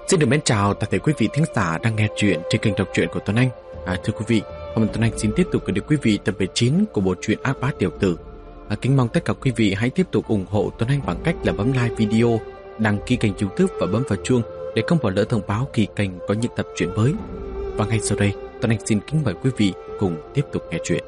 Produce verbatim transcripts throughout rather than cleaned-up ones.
Xin được mến chào toàn thể quý vị thính giả đang nghe chuyện trên kênh đọc truyện của Tuấn Anh. À, thưa quý vị, hôm nay Tuấn Anh xin tiếp tục gửi đến quý vị tập mười chín của bộ truyện Ác Bá Tiểu Tử. À, kính mong tất cả quý vị hãy tiếp tục ủng hộ Tuấn Anh bằng cách là bấm like video, đăng ký kênh YouTube và bấm vào chuông để không bỏ lỡ thông báo khi kênh có những tập truyện mới. Và ngay sau đây, Tuấn Anh xin kính mời quý vị cùng tiếp tục nghe chuyện.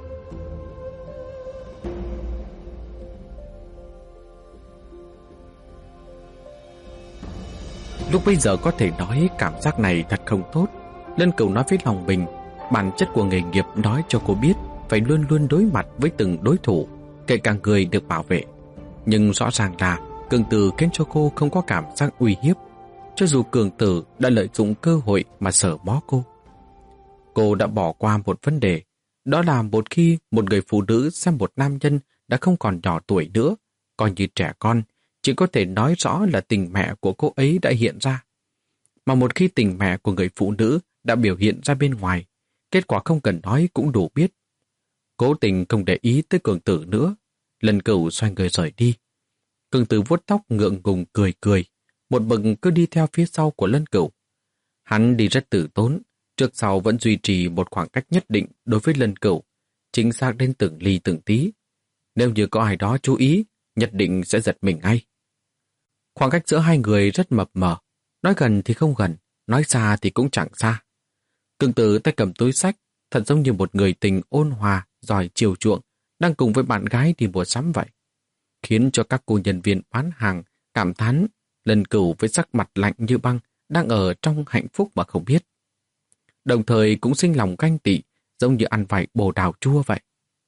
Lúc bây giờ có thể nói cảm giác này thật không tốt. Lân Cửu nói với lòng mình, bản chất của nghề nghiệp nói cho cô biết phải luôn luôn đối mặt với từng đối thủ, kể cả người được bảo vệ. Nhưng rõ ràng là Cường Tử khiến cho cô không có cảm giác uy hiếp, cho dù Cường Tử đã lợi dụng cơ hội mà sờ mó cô. Cô đã bỏ qua một vấn đề, đó là một khi một người phụ nữ xem một nam nhân đã không còn nhỏ tuổi nữa, coi như trẻ con, chỉ có thể nói rõ là tình mẹ của cô ấy đã hiện ra. Mà một khi tình mẹ của người phụ nữ đã biểu hiện ra bên ngoài, kết quả không cần nói cũng đủ biết. Cố tình không để ý tới Cường Tử nữa, Lân Cửu xoay người rời đi. Cường Tử vuốt tóc ngượng ngùng cười cười, một mực cứ đi theo phía sau của Lân Cửu. Hắn đi rất tử tốn, trước sau vẫn duy trì một khoảng cách nhất định đối với Lân Cửu, chính xác đến từng ly từng tí. Nếu như có ai đó chú ý, nhất định sẽ giật mình ngay. Khoảng cách giữa hai người rất mập mờ, nói gần thì không gần, nói xa thì cũng chẳng xa. Cường Tử tay cầm túi xách, thật giống như một người tình ôn hòa, giỏi chiều chuộng, đang cùng với bạn gái đi mua sắm vậy. Khiến cho các cô nhân viên bán hàng cảm thán Lân Cửu với sắc mặt lạnh như băng đang ở trong hạnh phúc mà không biết. Đồng thời cũng sinh lòng ganh tị, giống như ăn vài bồ đào chua vậy.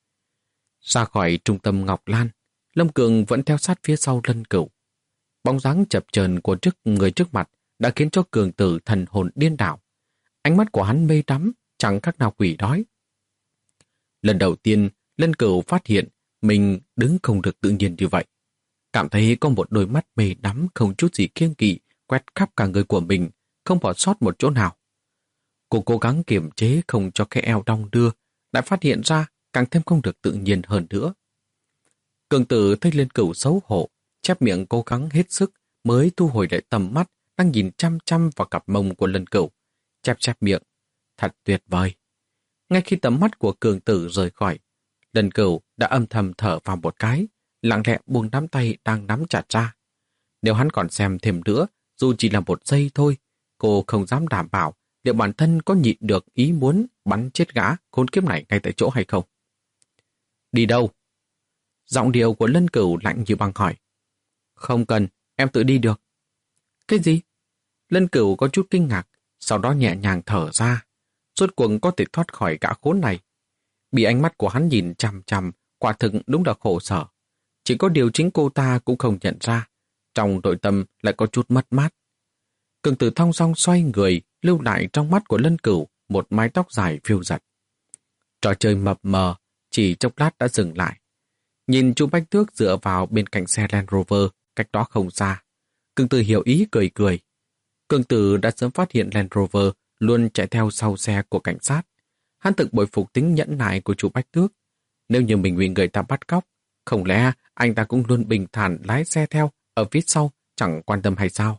Ra khỏi trung tâm Ngọc Lan, Lâm Cường vẫn theo sát phía sau Lân Cửu. Bóng dáng chập chờn của trước người trước mặt đã khiến cho Cường Tử thần hồn điên đảo. Ánh mắt của hắn mê đắm, chẳng khác nào quỷ đói. Lần đầu tiên, Lân Cửu phát hiện mình đứng không được tự nhiên như vậy. Cảm thấy có một đôi mắt mê đắm không chút gì kiêng kỵ quét khắp cả người của mình, không bỏ sót một chỗ nào. Cô cố gắng kiềm chế không cho cái eo đong đưa, lại phát hiện ra càng thêm không được tự nhiên hơn nữa. Cường Tử thấy Lân Cửu xấu hổ, chép miệng cố gắng hết sức mới thu hồi lại tầm mắt đang nhìn chăm chăm vào cặp mông của Lân Cửu. Chép chép miệng, thật tuyệt vời. Ngay khi tầm mắt của Cường Tử rời khỏi, Lân Cửu đã âm thầm thở vào một cái, lặng lẽ buông nắm tay đang nắm chặt ra. Nếu hắn còn xem thêm nữa, dù chỉ là một giây thôi, cô không dám đảm bảo liệu bản thân có nhịn được ý muốn bắn chết gã khốn kiếp này ngay tại chỗ hay không. Đi đâu? Giọng điệu của Lân Cửu lạnh như băng hỏi. Không cần, em tự đi được. Cái gì? Lân Cửu có chút kinh ngạc, sau đó nhẹ nhàng thở ra. Rốt cuộc có thể thoát khỏi gã khốn này. Bị ánh mắt của hắn nhìn chằm chằm, quả thực đúng là khổ sở. Chỉ có điều chính cô ta cũng không nhận ra. Trong nội tâm lại có chút mất mát. Cường Tử thong dong xoay người, lưu lại trong mắt của Lân Cửu một mái tóc dài phiêu dật. Trò chơi mập mờ, chỉ chốc lát đã dừng lại. Nhìn chú Bách Tước dựa vào bên cạnh xe Land Rover, cách đó không xa. Cường Tử hiểu ý cười cười. Cường Tử đã sớm phát hiện Land Rover luôn chạy theo sau xe của cảnh sát. Hắn thực bội phục tính nhẫn nại của chú Bách Tước. Nếu như mình bị người ta bắt cóc, không lẽ anh ta cũng luôn bình thản lái xe theo ở phía sau, chẳng quan tâm hay sao?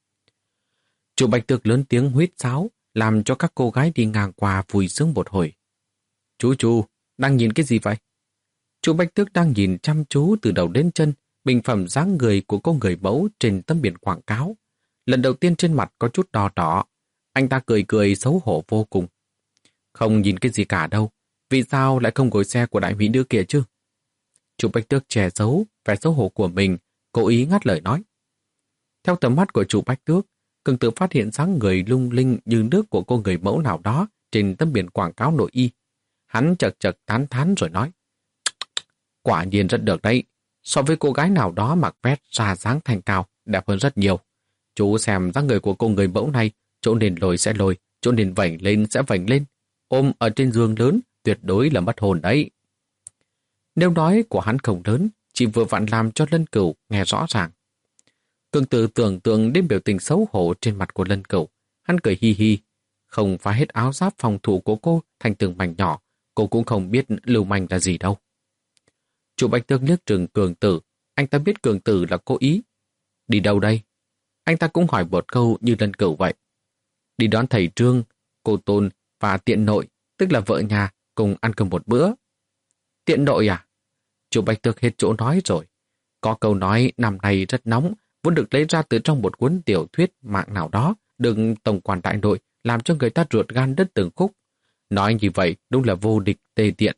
Chú Bạch Tước lớn tiếng huýt sáo, làm cho các cô gái đi ngang qua vui sướng một hồi. Chú chú, đang nhìn cái gì vậy? Chú Bạch Tước đang nhìn chăm chú từ đầu đến chân, bình phẩm dáng người của cô người mẫu trên tấm biển quảng cáo. Lần đầu tiên trên mặt có chút đỏ đỏ, anh ta cười cười xấu hổ vô cùng. Không nhìn cái gì cả đâu, vì sao lại không ngồi xe của đại mỹ nữ kia chứ? Chú Bạch Tước che giấu vẻ xấu hổ của mình, cố ý ngắt lời nói. Theo tầm mắt của chú Bạch Tước, Cường Tử phát hiện dáng người lung linh như nước của cô người mẫu nào đó trên tấm biển quảng cáo nội y. Hắn chật chật tán thán rồi nói. Quả nhiên rất được đấy, so với cô gái nào đó mặc vest ra dáng thanh cao, đẹp hơn rất nhiều. Chú xem dáng người của cô người mẫu này, chỗ nền lồi sẽ lồi, chỗ nền vảnh lên sẽ vảnh lên, ôm ở trên giường lớn, tuyệt đối là mất hồn đấy. Nếu nói của hắn không lớn, chỉ vừa vặn làm cho Lân Cửu nghe rõ ràng. Cường Tử tưởng tượng đến biểu tình xấu hổ trên mặt của Lân Cửu, hắn cười hi hi. Không phá hết áo giáp phòng thủ của cô thành từng mảnh nhỏ, cô cũng không biết lưu manh là gì đâu. Chủ Bạch Tước liếc trừng Cường Tử, anh ta biết Cường Tử là cố ý. Đi đâu đây? Anh ta cũng hỏi một câu như lần cửu vậy. Đi đón thầy Trương, cô Tôn và tiện nội, tức là vợ nhà, cùng ăn cơm một bữa. Tiện nội à? Chú Bạch Tước hết chỗ nói rồi. Có câu nói năm nay rất nóng, vốn được lấy ra từ trong một cuốn tiểu thuyết mạng nào đó, được tổng quản đại nội làm cho người ta ruột gan đứt từng khúc. Nói như vậy đúng là vô địch tê tiện.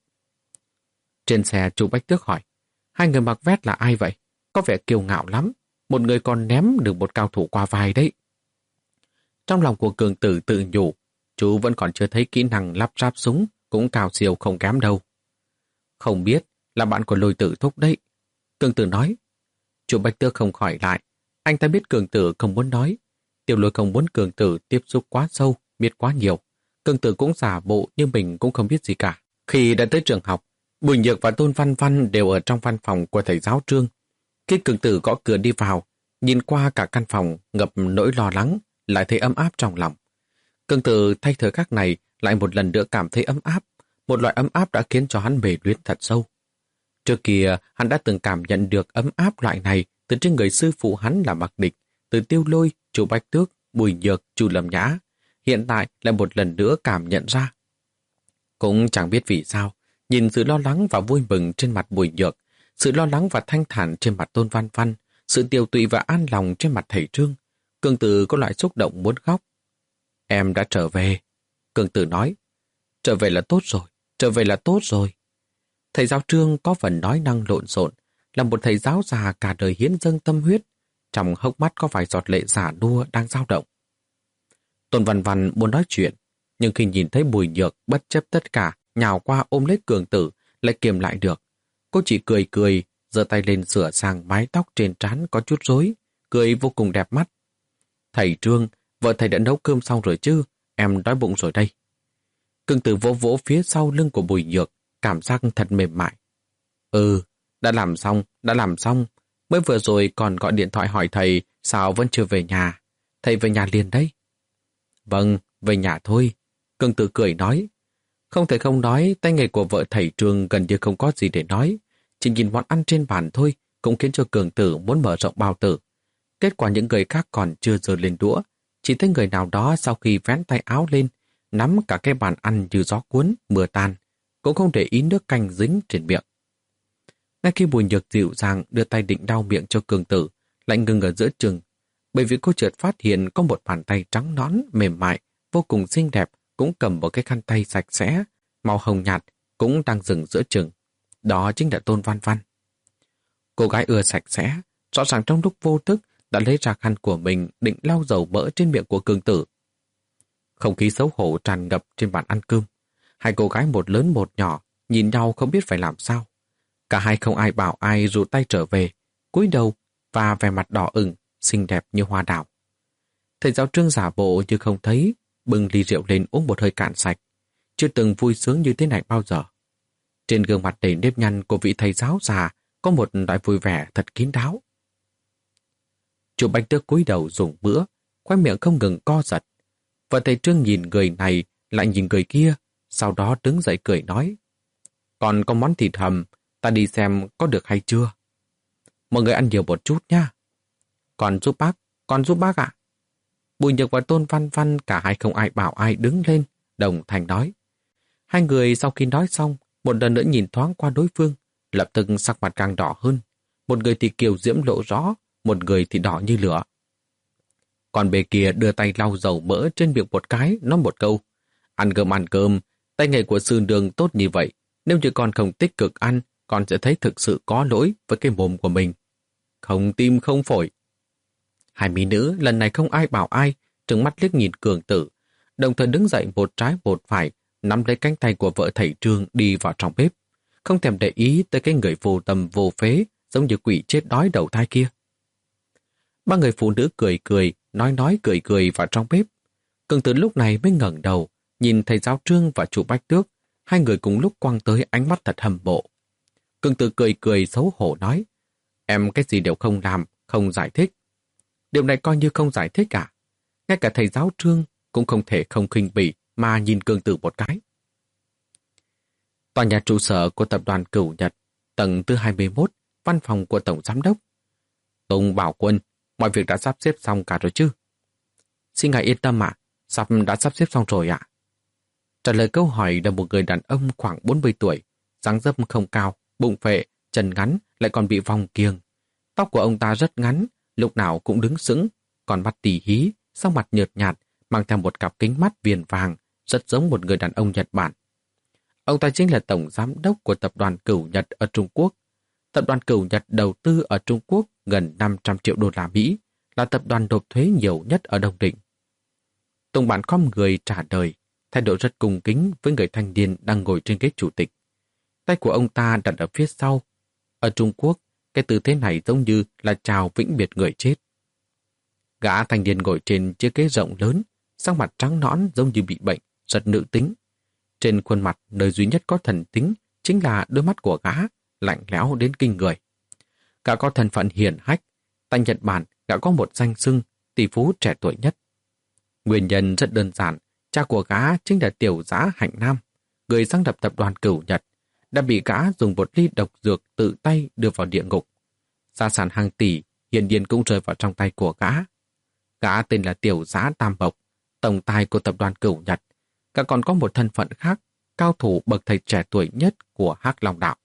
Trên xe chú Bách Tước hỏi, hai người mặc vest là ai vậy? Có vẻ kiêu ngạo lắm. Một người còn ném được một cao thủ qua vai đấy. Trong lòng của Cường Tử tự nhủ, chú vẫn còn chưa thấy kỹ năng lắp ráp súng, cũng cao siêu không kém đâu. Không biết, là bạn của Lôi Tử thúc đấy. Cường Tử nói. Chú Bách Tước không khỏi lại. Anh ta biết Cường Tử không muốn nói. Tiểu Lôi không muốn Cường Tử tiếp xúc quá sâu, biết quá nhiều. Cường Tử cũng giả bộ như mình cũng không biết gì cả. Khi đã tới trường học, Bùi Nhược và Tôn Văn Văn đều ở trong văn phòng của thầy giáo Trương. Khi Cường Tử gõ cửa đi vào, nhìn qua cả căn phòng ngập nỗi lo lắng, lại thấy ấm áp trong lòng. Cường Tử thay thời khắc này lại một lần nữa cảm thấy ấm áp, một loại ấm áp đã khiến cho hắn mê luyến thật sâu. Trước kia, hắn đã từng cảm nhận được ấm áp loại này từ trên người sư phụ hắn là Mạc Địch, từ Tiêu Lôi, Chu Bách Tước, Bùi Nhược, Chu Lâm Nhã. Hiện tại lại một lần nữa cảm nhận ra. Cũng chẳng biết vì sao, nhìn sự lo lắng và vui mừng trên mặt Bùi Nhược, sự lo lắng và thanh thản trên mặt Tôn Văn Văn, sự tiêu tụy và an lòng trên mặt thầy Trương, Cường Tử có loại xúc động muốn khóc. Em đã trở về. Cường Tử nói. Trở về là tốt rồi, trở về là tốt rồi. Thầy giáo Trương có phần nói năng lộn xộn, là một thầy giáo già cả đời hiến dâng tâm huyết, trong hốc mắt có vài giọt lệ giả đua đang dao động. Tôn Văn Văn muốn nói chuyện, nhưng khi nhìn thấy Bùi Nhược bất chấp tất cả, nhào qua ôm lấy Cường Tử, lại kiềm lại được. Cô chỉ cười cười, giơ tay lên sửa sang mái tóc trên trán có chút rối, cười vô cùng đẹp mắt. Thầy Trương, vợ thầy đã nấu cơm xong rồi chứ, em đói bụng rồi đây. Cường Tử vỗ vỗ phía sau lưng của Bùi Nhược, cảm giác thật mềm mại. Ừ, đã làm xong, đã làm xong. Mới vừa rồi còn gọi điện thoại hỏi thầy sao vẫn chưa về nhà. Thầy về nhà liền đấy. Vâng, về nhà thôi. Cường Tử cười nói. Không thể không nói, tay nghề của vợ thầy Trương gần như không có gì để nói. Chỉ nhìn món ăn trên bàn thôi cũng khiến cho Cường Tử muốn mở rộng bao tử. Kết quả những người khác còn chưa giơ lên đũa. Chỉ thấy người nào đó sau khi vén tay áo lên, nắm cả cái bàn ăn như gió cuốn, mưa tan, cũng không để ý nước canh dính trên miệng. Ngay khi Bùi Nhược dịu dàng đưa tay định đau miệng cho Cường Tử, lại ngừng ở giữa chừng, bởi vì cô chợt phát hiện có một bàn tay trắng nõn, mềm mại, vô cùng xinh đẹp, cũng cầm một cái khăn tay sạch sẽ, màu hồng nhạt, cũng đang dừng giữa chừng. Đó chính là Tôn Văn Văn. Cô gái ưa sạch sẽ, rõ ràng trong lúc vô thức đã lấy ra khăn của mình định lau dầu mỡ trên miệng của Cường Tử. Không khí xấu hổ tràn ngập trên bàn ăn cơm. Hai cô gái một lớn một nhỏ nhìn nhau không biết phải làm sao. Cả hai không ai bảo ai rụt tay trở về, cúi đầu và vẻ mặt đỏ ửng, xinh đẹp như hoa đào. Thầy giáo Trương giả bộ như không thấy, bưng ly rượu lên uống một hơi cạn sạch. Chưa từng vui sướng như thế này bao giờ. Trên gương mặt đầy nếp nhăn của vị thầy giáo già có một loại vui vẻ thật kín đáo. Chú Bách Tước cúi đầu dùng bữa, khoe miệng không ngừng co giật. Và thầy Trương nhìn người này, lại nhìn người kia, sau đó đứng dậy cười nói. Còn có món thịt hầm, ta đi xem có được hay chưa. Mọi người ăn nhiều một chút nha. Còn giúp bác, còn giúp bác ạ. Bùi Nhược và Tôn Văn Văn cả hai không ai bảo ai đứng lên, đồng thanh nói. Hai người sau khi nói xong, một lần nữa nhìn thoáng qua đối phương, lập tức sắc mặt càng đỏ hơn. Một người thì kiều diễm lộ rõ, một người thì đỏ như lửa. Còn bề kia đưa tay lau dầu mỡ trên miệng một cái, nói một câu. Ăn cơm ăn cơm, tay nghề của sư đường tốt như vậy. Nếu như con không tích cực ăn, con sẽ thấy thực sự có lỗi với cái mồm của mình. Không tim không phổi. Hai mỹ nữ lần này không ai bảo ai, trừng mắt liếc nhìn Cường Tử, đồng thời đứng dậy một trái một phải, nắm lấy cánh tay của vợ thầy Trương đi vào trong bếp. Không thèm để ý tới cái người vô tâm vô phế, giống như quỷ chết đói đầu thai kia. Ba người phụ nữ cười cười, nói nói cười cười vào trong bếp. Cường Tử lúc này mới ngẩng đầu, nhìn thầy giáo Trương và chủ Bách Tước, hai người cùng lúc quăng tới ánh mắt thật hâm mộ. Cường Tử cười cười xấu hổ nói, em cái gì đều không làm, không giải thích. Điều này coi như không giải thích cả. Ngay cả thầy giáo Trương cũng không thể không khinh bỉ mà nhìn Cường Tử một cái. Tòa nhà trụ sở của tập đoàn Cửu Nhật, tầng thứ hai mươi mốt, văn phòng của Tổng Giám đốc. Tùng Bảo Quân, mọi việc đã sắp xếp xong cả rồi chứ? Xin ngài yên tâm ạ, sắp đã sắp xếp xong rồi ạ. Trả lời câu hỏi là một người đàn ông khoảng bốn mươi tuổi, dáng dấp không cao, bụng phệ, chân ngắn, lại còn bị vòng kiêng. Tóc của ông ta rất ngắn, lúc nào cũng đứng sững, còn mắt tỉ hí, sắc mặt nhợt nhạt, mang theo một cặp kính mắt viền vàng, rất giống một người đàn ông Nhật Bản. Ông ta chính là tổng giám đốc của tập đoàn Cửu Nhật ở Trung Quốc. Tập đoàn Cửu Nhật đầu tư ở Trung Quốc gần năm trăm triệu đô la Mỹ, là tập đoàn nộp thuế nhiều nhất ở Đông Định. Tùng Bản khom người trả lời, thái độ rất cung kính với người thanh niên đang ngồi trên ghế chủ tịch. Tay của ông ta đặt ở phía sau. Ở Trung Quốc, cái tư thế này giống như là chào vĩnh biệt người chết. Gã thanh niên ngồi trên chiếc ghế rộng lớn, sắc mặt trắng nõn giống như bị bệnh, rất nữ tính. Trên khuôn mặt, nơi duy nhất có thần tính chính là đôi mắt của gã, lạnh lẽo đến kinh người. Gã có thân phận hiển hách, tại Nhật Bản gã có một danh xưng tỷ phú trẻ tuổi nhất. Nguyên nhân rất đơn giản, cha của gã chính là Tiểu Dã Hạnh Nam, người sáng lập tập đoàn Cửu Nhật, đã bị gã dùng một ly độc dược tự tay đưa vào địa ngục. Gia sản hàng tỷ hiển nhiên cũng rơi vào trong tay của gã. Gã tên là Tiểu Dã Tam Bộc, tổng tài của tập đoàn Cửu Nhật. Gã còn có một thân phận khác, cao thủ bậc thầy trẻ tuổi nhất của Hắc Long Đạo.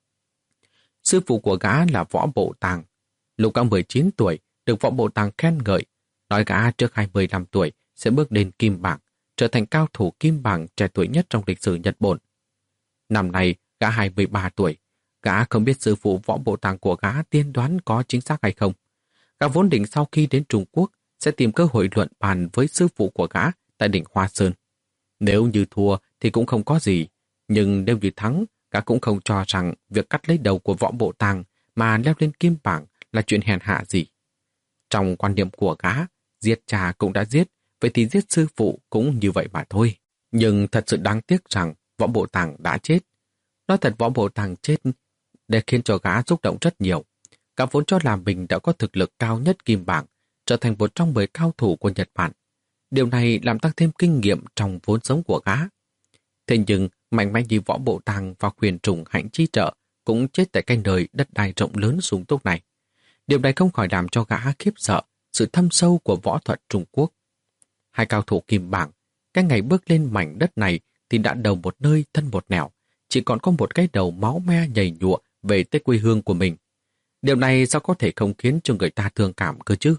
Sư phụ của gã là Võ Bộ Tàng. Lúc gã mười chín tuổi, được Võ Bộ Tàng khen ngợi, nói gã trước hai mươi lăm tuổi sẽ bước lên kim bảng, trở thành cao thủ kim bảng trẻ tuổi nhất trong lịch sử Nhật Bản. Năm nay, gã hai mươi ba tuổi. Gã không biết sư phụ Võ Bộ Tàng của gã tiên đoán có chính xác hay không. Gã vốn định sau khi đến Trung Quốc sẽ tìm cơ hội luận bàn với sư phụ của gã tại đỉnh Hoa Sơn. Nếu như thua thì cũng không có gì, nhưng nếu như thắng, gã cũng không cho rằng việc cắt lấy đầu của Võ Bộ Tàng mà leo lên kim bảng là chuyện hèn hạ gì. Trong quan niệm của gã, giết cha cũng đã giết, vậy thì giết sư phụ cũng như vậy mà thôi. Nhưng thật sự đáng tiếc rằng Võ Bộ Tàng đã chết. Nói thật, Võ Bộ Tàng chết để khiến cho gã xúc động rất nhiều. Gã vốn cho là mình đã có thực lực cao nhất kim bảng, trở thành một trong mười cao thủ của Nhật Bản. Điều này làm tăng thêm kinh nghiệm trong vốn sống của gã. Thế nhưng, mạnh mẽ như Võ Bộ Tàng và Huyền Trùng Hạnh Chi Trợ cũng chết tại cái nơi đất đai rộng lớn sung túc này. Điều này không khỏi làm cho gã khiếp sợ sự thâm sâu của võ thuật Trung Quốc. Hai cao thủ kim bảng, cái ngày bước lên mảnh đất này thì đã đầu một nơi thân một nẻo, chỉ còn có một cái đầu máu me nhầy nhụa về tới quê hương của mình. Điều này sao có thể không khiến cho người ta thương cảm cơ chứ?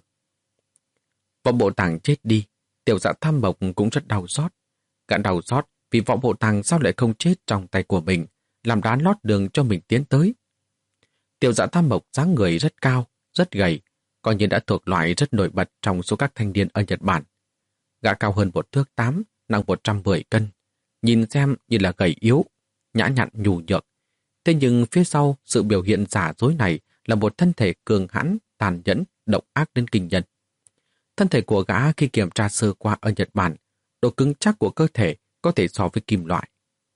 Võ Bộ Tàng chết đi, Tiểu Dã Tam Bộc cũng rất đau xót. Gã đau xót vì Võ Bộ Tàng sao lại không chết trong tay của mình, làm đá lót đường cho mình tiến tới. Tiểu Dã Tam Bộc dáng người rất cao, rất gầy, coi như đã thuộc loại rất nổi bật trong số các thanh niên ở Nhật Bản. Gã cao hơn một thước tám, nặng một trăm mười cân, nhìn xem như là gầy yếu, nhã nhặn nhù nhược. Thế nhưng phía sau sự biểu hiện giả dối này là một thân thể cường hãn, tàn nhẫn, độc ác đến kinh nhân. Thân thể của gã khi kiểm tra sơ qua ở Nhật Bản, độ cứng chắc của cơ thể có thể so với kim loại.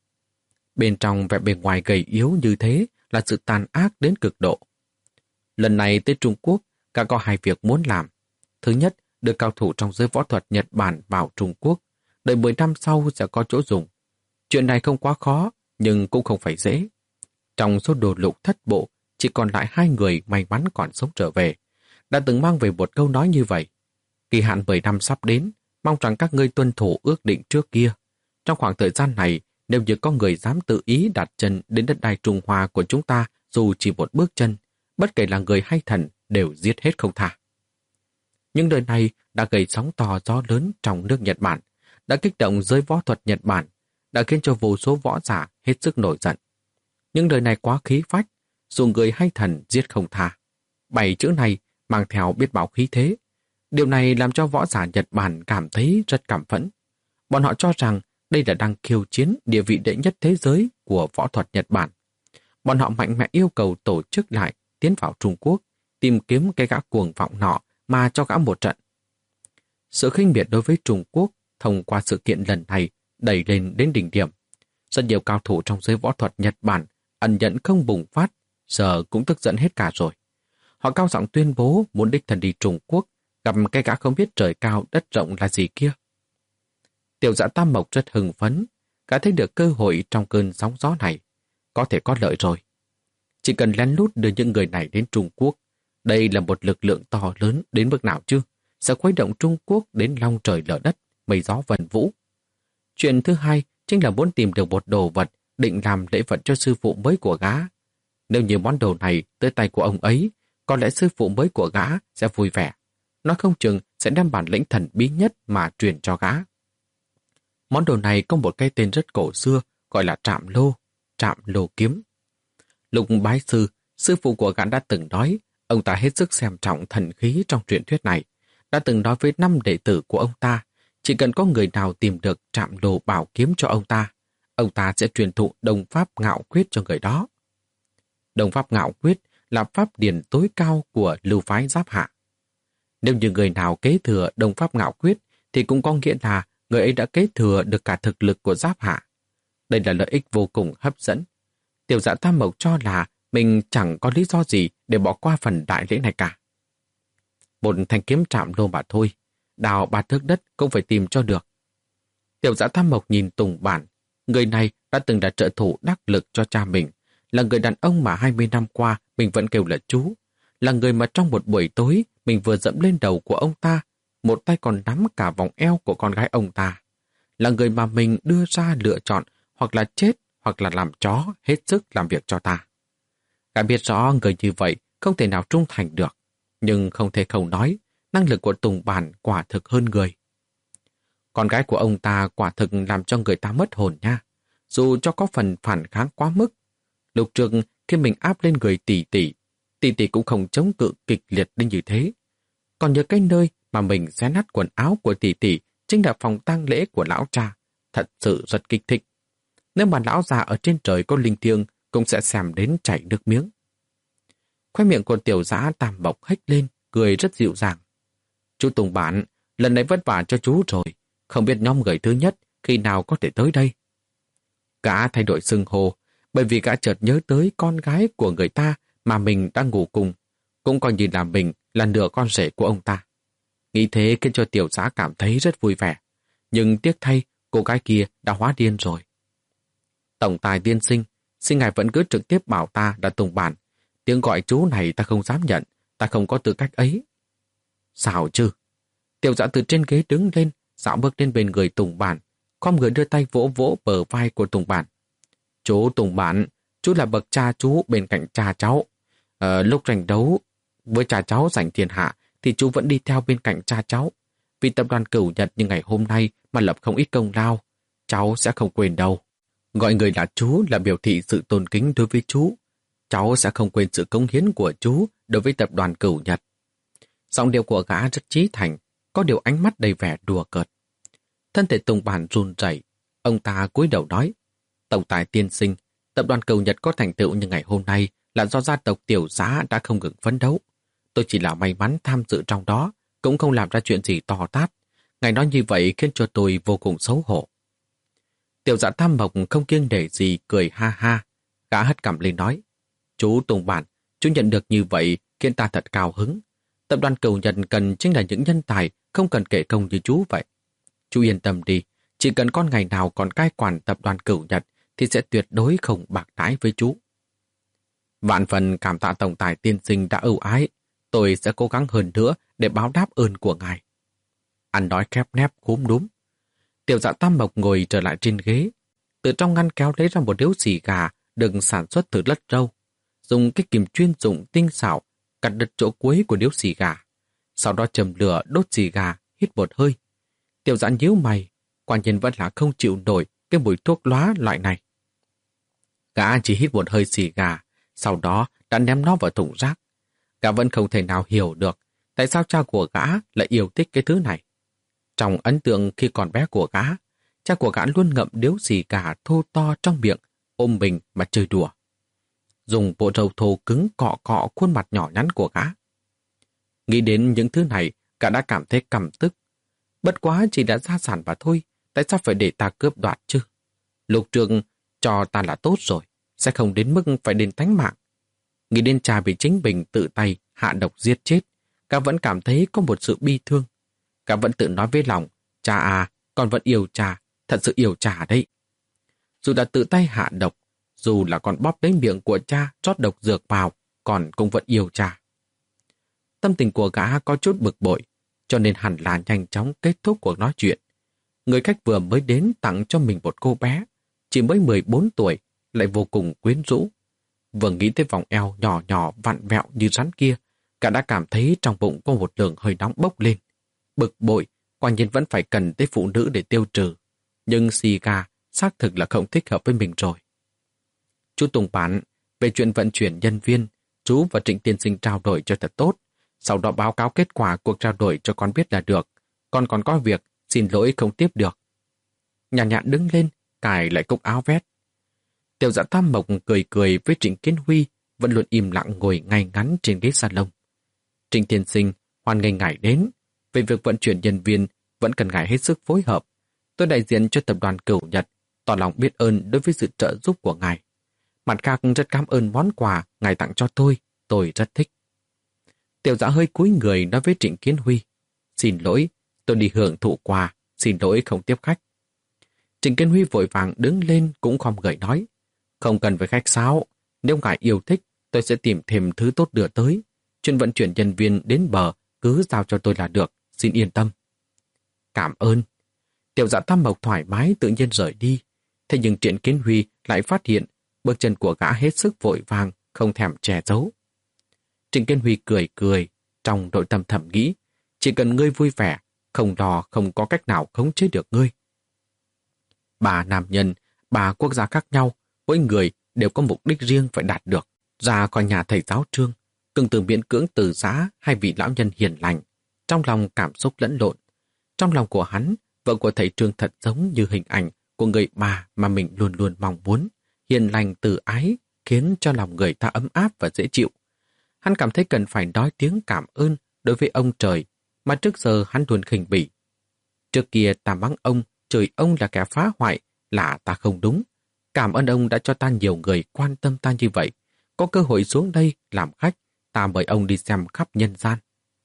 Bên trong vẻ bề ngoài gầy yếu như thế là sự tàn ác đến cực độ. Lần này tới Trung Quốc, gã có hai việc muốn làm. Thứ nhất, đưa cao thủ trong giới võ thuật Nhật Bản vào Trung Quốc, đợi mười năm sau sẽ có chỗ dùng. Chuyện này không quá khó, nhưng cũng không phải dễ. Trong số đồ lục thất bộ, chỉ còn lại hai người may mắn còn sống trở về, đã từng mang về một câu nói như vậy. Kỳ hạn mười năm sắp đến, mong rằng các ngươi tuân thủ ước định trước kia. Trong khoảng thời gian này, nếu như có người dám tự ý đặt chân đến đất đai Trung Hoa của chúng ta dù chỉ một bước chân, bất kể là người hay thần đều giết hết không tha. Những lời này đã gây sóng to gió lớn trong nước Nhật Bản, đã kích động giới võ thuật Nhật Bản, đã khiến cho vô số võ giả hết sức nổi giận. Những lời này quá khí phách, dù người hay thần giết không tha. Bảy chữ này mang theo biết bao khí thế. Điều này làm cho võ giả Nhật Bản cảm thấy rất cảm phẫn. Bọn họ cho rằng đây là đang khiêu chiến địa vị đệ nhất thế giới của võ thuật Nhật Bản. Bọn họ mạnh mẽ yêu cầu tổ chức lại tiến vào Trung Quốc, tìm kiếm cái gã cuồng vọng nọ mà cho gã một trận. Sự khinh miệt đối với Trung Quốc thông qua sự kiện lần này đẩy lên đến đỉnh điểm. Rất nhiều cao thủ trong giới võ thuật Nhật Bản ẩn nhận không bùng phát, giờ cũng tức giận hết cả rồi. Họ cao giọng tuyên bố muốn đích thân đi Trung Quốc, gặp cái gã không biết trời cao đất rộng là gì kia. Tiểu Dã Tam Bộc rất hưng phấn, gã thấy được cơ hội trong cơn sóng gió này, có thể có lợi rồi. Chỉ cần lén lút đưa những người này đến Trung Quốc, Đây là một lực lượng to lớn đến mức nào chứ? Sẽ khuấy động Trung Quốc đến long trời lở đất, mây gió vần vũ. Chuyện thứ hai chính là muốn tìm được một đồ vật định làm lễ vật cho sư phụ mới của gã. Nếu như món đồ này tới tay của ông ấy, có lẽ sư phụ mới của gã sẽ vui vẻ. Nó không chừng sẽ đem bản lĩnh thần bí nhất mà truyền cho gã. Món đồ này có một cái tên rất cổ xưa, gọi là trạm lô, trạm lô kiếm. Lục bái sư, sư phụ của gã đã từng nói, ông ta hết sức xem trọng thần khí trong truyện thuyết này, đã từng nói với năm đệ tử của ông ta, chỉ cần có người nào tìm được trạm lô bảo kiếm cho ông ta, ông ta sẽ truyền thụ Đông Pháp Ngạo Quyết cho người đó. Đông Pháp Ngạo Quyết là pháp điển tối cao của lưu phái Giáp Hạ. Nếu như người nào kế thừa Đông Pháp Ngạo Quyết thì cũng có nghĩa là người ấy đã kế thừa được cả thực lực của Giáp Hạ. Đây là lợi ích vô cùng hấp dẫn. Tiểu Dạ Tam Mộc cho là mình chẳng có lý do gì để bỏ qua phần đại lễ này cả. Một thanh kiếm trạm lô mà thôi, đào ba thước đất cũng phải tìm cho được. Tiểu Dạ Tam Mộc nhìn Tùng Bản, người này đã từng là trợ thủ đắc lực cho cha mình, là người đàn ông mà hai mươi năm qua mình vẫn kêu là chú, là người mà trong một buổi tối mình vừa dẫm lên đầu của ông ta, một tay còn nắm cả vòng eo của con gái ông ta, là người mà mình đưa ra lựa chọn hoặc là chết hoặc là làm chó hết sức làm việc cho ta. Gã biết rõ người như vậy không thể nào trung thành được, nhưng không thể không nói, năng lực của Tùng Bản quả thực hơn người. Con gái của ông ta quả thực làm cho người ta mất hồn nha, dù cho có phần phản kháng quá mức. Lúc trước khi mình áp lên người tỷ tỷ, tỷ tỷ cũng không chống cự kịch liệt đến như thế. Còn nhớ cái nơi mà mình xé nát quần áo của tỷ tỷ chính là phòng tang lễ của lão cha, thật sự rất kích thích. Nếu mà lão già ở trên trời có linh thiêng cũng sẽ xem đến chảy nước miếng. Khoe miệng của Tiểu Dã Tam Mộc hếch lên, cười rất dịu dàng. Chú Tùng Bản, lần này vất vả cho chú rồi, không biết nhóm người thứ nhất khi nào có thể tới đây. Gã thay đổi xưng hô, bởi vì gã chợt nhớ tới con gái của người ta mà mình đang ngủ cùng, cũng coi như là mình là nửa con rể của ông ta. Nghĩ thế khiến cho Tiểu Dã cảm thấy rất vui vẻ, nhưng tiếc thay cô gái kia đã hóa điên rồi. Tổng tài tiên sinh, xin ngài vẫn cứ trực tiếp bảo ta là Tùng Bản. Tiếng gọi chú này ta không dám nhận, ta không có tư cách ấy. Sao chứ? Tiểu Dã từ trên ghế đứng lên, dạo bước đến bên người Tùng Bản, khom người đưa tay vỗ vỗ bờ vai của Tùng Bản. Chú Tùng Bản, chú là bậc cha chú bên cạnh cha cháu. Ờ, lúc tranh đấu với cha cháu giành thiên hạ thì chú vẫn đi theo bên cạnh cha cháu. Vì tập đoàn Cửu Nhật như ngày hôm nay mà lập không ít công lao, cháu sẽ không quên đâu. Gọi người là chú là biểu thị sự tôn kính đối với chú. Cháu sẽ không quên sự cống hiến của chú đối với tập đoàn Cửu Nhật. Giọng điệu của gã rất chí thành, có điều ánh mắt đầy vẻ đùa cợt. Thân thể Tùng Bản run rẩy, ông ta cúi đầu nói: Tổng tài tiên sinh, tập đoàn Cửu Nhật có thành tựu như ngày hôm nay là do gia tộc Tiểu Dã đã không ngừng phấn đấu. Tôi chỉ là may mắn tham dự trong đó, cũng không làm ra chuyện gì to tát. Ngài nói như vậy khiến cho tôi vô cùng xấu hổ. Tiểu Dã Tam Mộc không kiêng nể gì cười ha ha. Gã hất cằm lên nói: Chú Tùng Bản, chú nhận được như vậy khiến ta thật cao hứng. Tập đoàn Cửu Nhật cần chính là những nhân tài không cần kể công như chú vậy. Chú yên tâm đi, chỉ cần con ngày nào còn cai quản tập đoàn Cửu Nhật thì sẽ tuyệt đối không bạc đãi với chú. Vạn phần cảm tạ tổng tài tiên sinh đã ưu ái, tôi sẽ cố gắng hơn nữa để báo đáp ơn của ngài. Ăn nói khép nép khúm núm. Tiểu Dã Tam Mộc ngồi trở lại trên ghế, từ trong ngăn kéo lấy ra một điếu xì gà được sản xuất từ đất trâu, dùng cái kìm chuyên dụng tinh xảo cắt đứt chỗ cuối của điếu xì gà, sau đó châm lửa đốt xì gà, hít một hơi. Tiểu Dã nhíu mày, quả nhiên vẫn là không chịu nổi cái mùi thuốc lóa loại này. Gã chỉ hít một hơi xì gà, sau đó đã ném nó vào thùng rác. Gã vẫn không thể nào hiểu được tại sao cha của gã lại yêu thích cái thứ này. Trong ấn tượng khi còn bé của gã, cha của gã luôn ngậm điếu xì gà thô to trong miệng, ôm mình mà chơi đùa. Dùng bộ râu thô cứng cọ cọ khuôn mặt nhỏ nhắn của gã. Nghĩ đến những thứ này, gã đã cảm thấy căm tức. Bất quá chỉ đã gia sản và thôi, tại sao phải để ta cướp đoạt chứ? Lục Trường cho ta là tốt rồi, sẽ không đến mức phải đến tánh mạng. Nghĩ đến cha bị chính mình tự tay hạ độc giết chết, gã vẫn cảm thấy có một sự bi thương. Gã vẫn tự nói với lòng, cha à, con vẫn yêu cha, thật sự yêu cha đấy. Dù đã tự tay hạ độc, dù là còn bóp lấy miệng của cha rót độc dược vào, còn cũng vẫn yêu cha. Tâm tình của gã có chút bực bội, cho nên hẳn là nhanh chóng kết thúc cuộc nói chuyện. Người khách vừa mới đến tặng cho mình một cô bé, chỉ mới mười bốn tuổi, lại vô cùng quyến rũ. Vừa nghĩ tới vòng eo nhỏ nhỏ vặn vẹo như rắn kia, gã đã cảm thấy trong bụng có một lượng hơi nóng bốc lên. Bực bội, quả nhiên vẫn phải cần tới phụ nữ để tiêu trừ. Nhưng xì gà xác thực là không thích hợp với mình rồi. Chú Tùng Bản, về chuyện vận chuyển nhân viên, chú và Trịnh tiên sinh trao đổi cho thật tốt. Sau đó báo cáo kết quả cuộc trao đổi cho con biết là được. Con còn có việc, xin lỗi không tiếp được. Nhàn nhạt đứng lên, cài lại cúc áo vét. Tiểu Dạ Tam Mộc cười cười với Trịnh Kiến Huy, vẫn luôn im lặng ngồi ngay ngắn trên ghế salon. Trịnh tiên sinh, hoan nghênh ngài đến. Về việc vận chuyển nhân viên, vẫn cần ngài hết sức phối hợp. Tôi đại diện cho tập đoàn Cửu Nhật, tỏ lòng biết ơn đối với sự trợ giúp của ngài. Mặt khác rất cảm ơn món quà ngài tặng cho tôi, tôi rất thích. Tiểu Dạ hơi cúi người nói với Trịnh Kiến Huy, xin lỗi, tôi đi hưởng thụ quà, xin lỗi không tiếp khách. Trịnh Kiến Huy vội vàng đứng lên cũng không gợi nói, không cần phải khách sáo, nếu ngài yêu thích, tôi sẽ tìm thêm thứ tốt đưa tới. Chuyện vận chuyển nhân viên đến bờ, cứ giao cho tôi là được, xin yên tâm. Cảm ơn. Tiểu Dạ Tam Mộc thoải mái tự nhiên rời đi. Thế nhưng Trịnh Kiến Huy lại phát hiện bước chân của gã hết sức vội vàng, không thèm che giấu. Trịnh Kiến Huy cười cười, trong nội tâm thầm nghĩ, chỉ cần ngươi vui vẻ, không lo không có cách nào khống chế được ngươi. Ba nam nhân, ba quốc gia khác nhau, mỗi người đều có mục đích riêng phải đạt được. Ra khỏi nhà thầy giáo Trương, Cương Tử miễn cưỡng từ giã hai vị lão nhân hiền lành, trong lòng cảm xúc lẫn lộn. Trong lòng của hắn, vợ của thầy Trương thật giống như hình ảnh của người bà mà mình luôn luôn mong muốn, hiền lành từ ái, khiến cho lòng người ta ấm áp và dễ chịu. Hắn cảm thấy cần phải nói tiếng cảm ơn đối với ông trời mà trước giờ hắn luôn khinh bỉ. Trước kia ta mắng ông, chửi ông là kẻ phá hoại, là ta không đúng. Cảm ơn ông đã cho ta nhiều người quan tâm ta như vậy. Có cơ hội xuống đây làm khách, ta mời ông đi xem khắp nhân gian.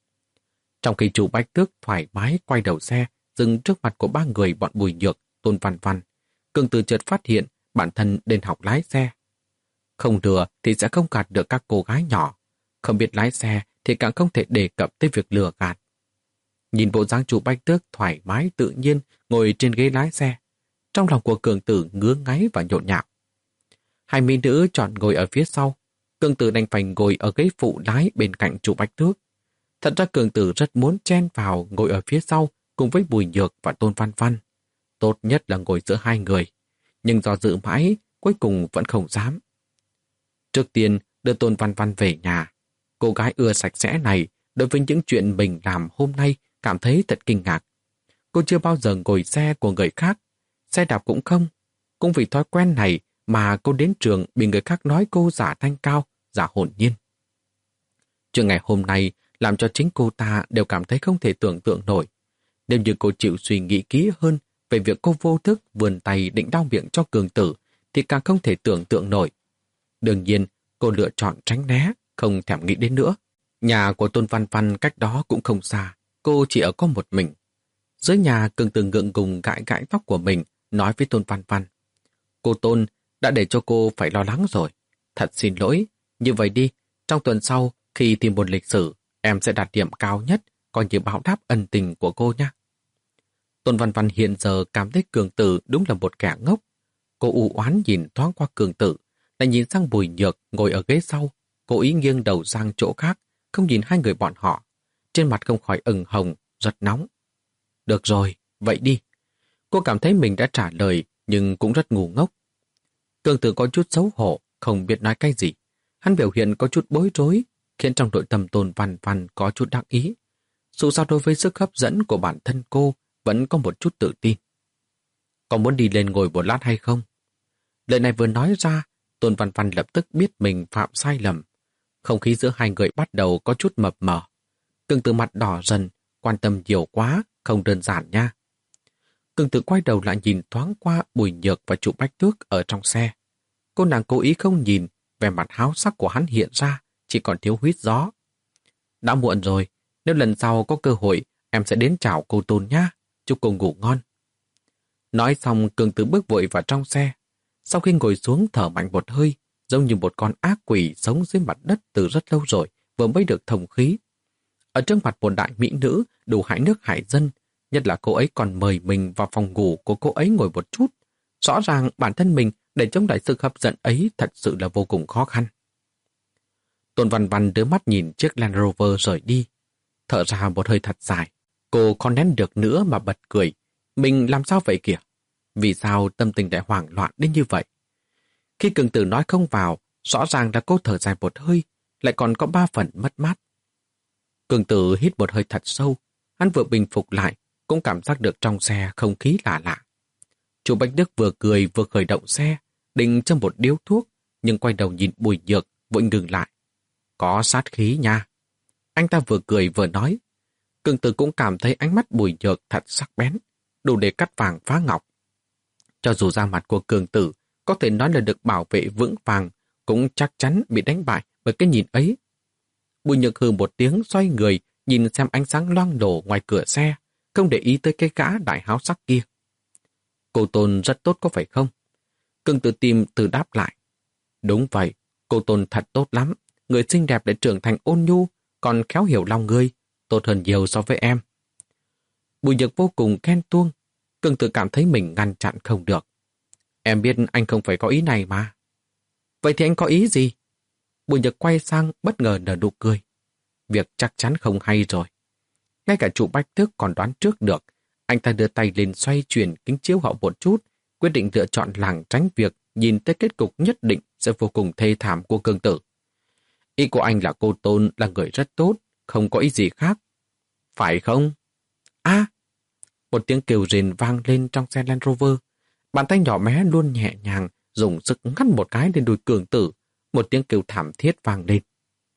Trong khi chủ Bách Tước thoải mái quay đầu xe, dừng trước mặt của ba người bọn Bùi Nhược, Tôn Văn Văn, Cương Tử chợt phát hiện bản thân nên học lái xe. Không lừa thì sẽ không gạt được các cô gái nhỏ. Không biết lái xe thì càng không thể đề cập tới việc lừa gạt. Nhìn bộ dáng chủ Bách Tước thoải mái tự nhiên ngồi trên ghế lái xe, trong lòng của Cường Tử ngứa ngáy và nhộn nhạo. Hai mỹ nữ chọn ngồi ở phía sau, Cường Tử đành phải ngồi ở ghế phụ lái bên cạnh chủ Bách Tước. Thật ra Cường Tử rất muốn chen vào ngồi ở phía sau cùng với Bùi Nhược và Tôn Văn Văn. Tốt nhất là ngồi giữa hai người, nhưng do dự mãi, cuối cùng vẫn không dám. Trước tiên đưa Tôn Văn Văn về nhà. Cô gái ưa sạch sẽ này đối với những chuyện mình làm hôm nay cảm thấy thật kinh ngạc. Cô chưa bao giờ ngồi xe của người khác, xe đạp cũng không. Cũng vì thói quen này mà cô đến trường bị người khác nói cô giả thanh cao, giả hồn nhiên. Chuyện ngày hôm nay làm cho chính cô ta đều cảm thấy không thể tưởng tượng nổi. Nếu như cô chịu suy nghĩ kỹ hơn về việc cô vô thức vươn tay định đau miệng cho Cường Tử thì càng không thể tưởng tượng nổi. Đương nhiên, cô lựa chọn tránh né, không thèm nghĩ đến nữa. Nhà của Tôn Văn Văn cách đó cũng không xa, cô chỉ ở có một mình. Dưới nhà, Cường Tử ngượng ngùng gãi gãi tóc của mình, nói với Tôn Văn Văn. Cô Tôn đã để cho cô phải lo lắng rồi. Thật xin lỗi, như vậy đi, trong tuần sau, khi tìm môn lịch sử, em sẽ đạt điểm cao nhất, coi như báo đáp ân tình của cô nhé. Tôn Văn Văn hiện giờ cảm thấy Cường Tử đúng là một kẻ ngốc. Cô u oán nhìn thoáng qua Cường Tử, lại nhìn sang Bùi Nhược ngồi ở ghế sau, cố ý nghiêng đầu sang chỗ khác, không nhìn hai người bọn họ. Trên mặt không khỏi ửng hồng, rất nóng. Được rồi, vậy đi. Cô cảm thấy mình đã trả lời, nhưng cũng rất ngu ngốc. Cường Tử có chút xấu hổ, không biết nói cái gì. Hắn biểu hiện có chút bối rối, khiến trong nội tâm Tôn Văn Văn có chút đắc ý. Dù sao đối với sức hấp dẫn của bản thân cô, vẫn có một chút tự tin. Có muốn đi lên ngồi một lát hay không? Lời này vừa nói ra, Tôn Văn Văn lập tức biết mình phạm sai lầm. Không khí giữa hai người bắt đầu có chút mập mờ. Cường Tử mặt đỏ dần, quan tâm nhiều quá, không đơn giản nha. Cường Tử quay đầu lại nhìn thoáng qua Bùi Nhược và trụ Bách Tước ở trong xe. Cô nàng cố ý không nhìn, vẻ mặt háo sắc của hắn hiện ra, chỉ còn thiếu huýt gió. Đã muộn rồi, nếu lần sau có cơ hội, em sẽ đến chào cô Tôn nhá, chúc cô ngủ ngon. Nói xong, Cường Tử bước vội vào trong xe. Sau khi ngồi xuống thở mạnh một hơi, giống như một con ác quỷ sống dưới mặt đất từ rất lâu rồi, vừa mới được thông khí. Ở trước mặt một đại mỹ nữ đủ hại nước hại dân, nhất là cô ấy còn mời mình vào phòng ngủ của cô ấy ngồi một chút. Rõ ràng bản thân mình để chống lại sự hấp dẫn ấy thật sự là vô cùng khó khăn. Tôn Văn Văn đưa mắt nhìn chiếc Land Rover rời đi. Thở ra một hơi thật dài. Cô không nén được nữa mà bật cười. Mình làm sao vậy kìa? Vì sao tâm tình lại hoảng loạn đến như vậy? Khi Cường Tử nói không vào, rõ ràng là cô thở dài một hơi, lại còn có ba phần mất mát. Cường Tử hít một hơi thật sâu. Hắn vừa bình phục lại, cũng cảm giác được trong xe không khí lạ lạ. Chủ Bạch Đức vừa cười vừa khởi động xe, định châm một điếu thuốc, nhưng quay đầu nhìn Bùi Nhược, vội ngừng lại. Có sát khí nha. Anh ta vừa cười vừa nói. Cường Tử cũng cảm thấy ánh mắt Bùi Nhược thật sắc bén, đủ để cắt vàng phá ngọc. Cho dù da mặt của Cường Tử có thể nói là được bảo vệ vững vàng, cũng chắc chắn bị đánh bại bởi cái nhìn ấy. Bùi Nhược hừ một tiếng xoay người, nhìn xem ánh sáng loang lổ ngoài cửa xe, không để ý tới cái gã đại háo sắc kia. Cô Tôn rất tốt có phải không? Cường Tử tìm từ đáp lại. Đúng vậy, cô Tôn thật tốt lắm. Người xinh đẹp để trưởng thành ôn nhu, còn khéo hiểu lòng người, tốt hơn nhiều so với em. Bùi Nhược vô cùng khen tuông. Cường Tử cảm thấy mình ngăn chặn không được. Em biết anh không phải có ý này mà. Vậy thì anh có ý gì? Bùi Nhược quay sang bất ngờ nở nụ cười. Việc chắc chắn không hay rồi. Ngay cả chủ Bách Tước còn đoán trước được. Anh ta đưa tay lên xoay chuyển kính chiếu hậu một chút, quyết định lựa chọn lảng tránh việc nhìn tới kết cục nhất định sẽ vô cùng thê thảm của Cường Tử. Ý của anh là cô Tôn là người rất tốt, không có ý gì khác. Phải không? À! Một tiếng kêu rền vang lên trong xe Land Rover. Bàn tay nhỏ bé luôn nhẹ nhàng, dùng sức ngắt một cái lên đùi Cường Tử. Một tiếng kêu thảm thiết vang lên.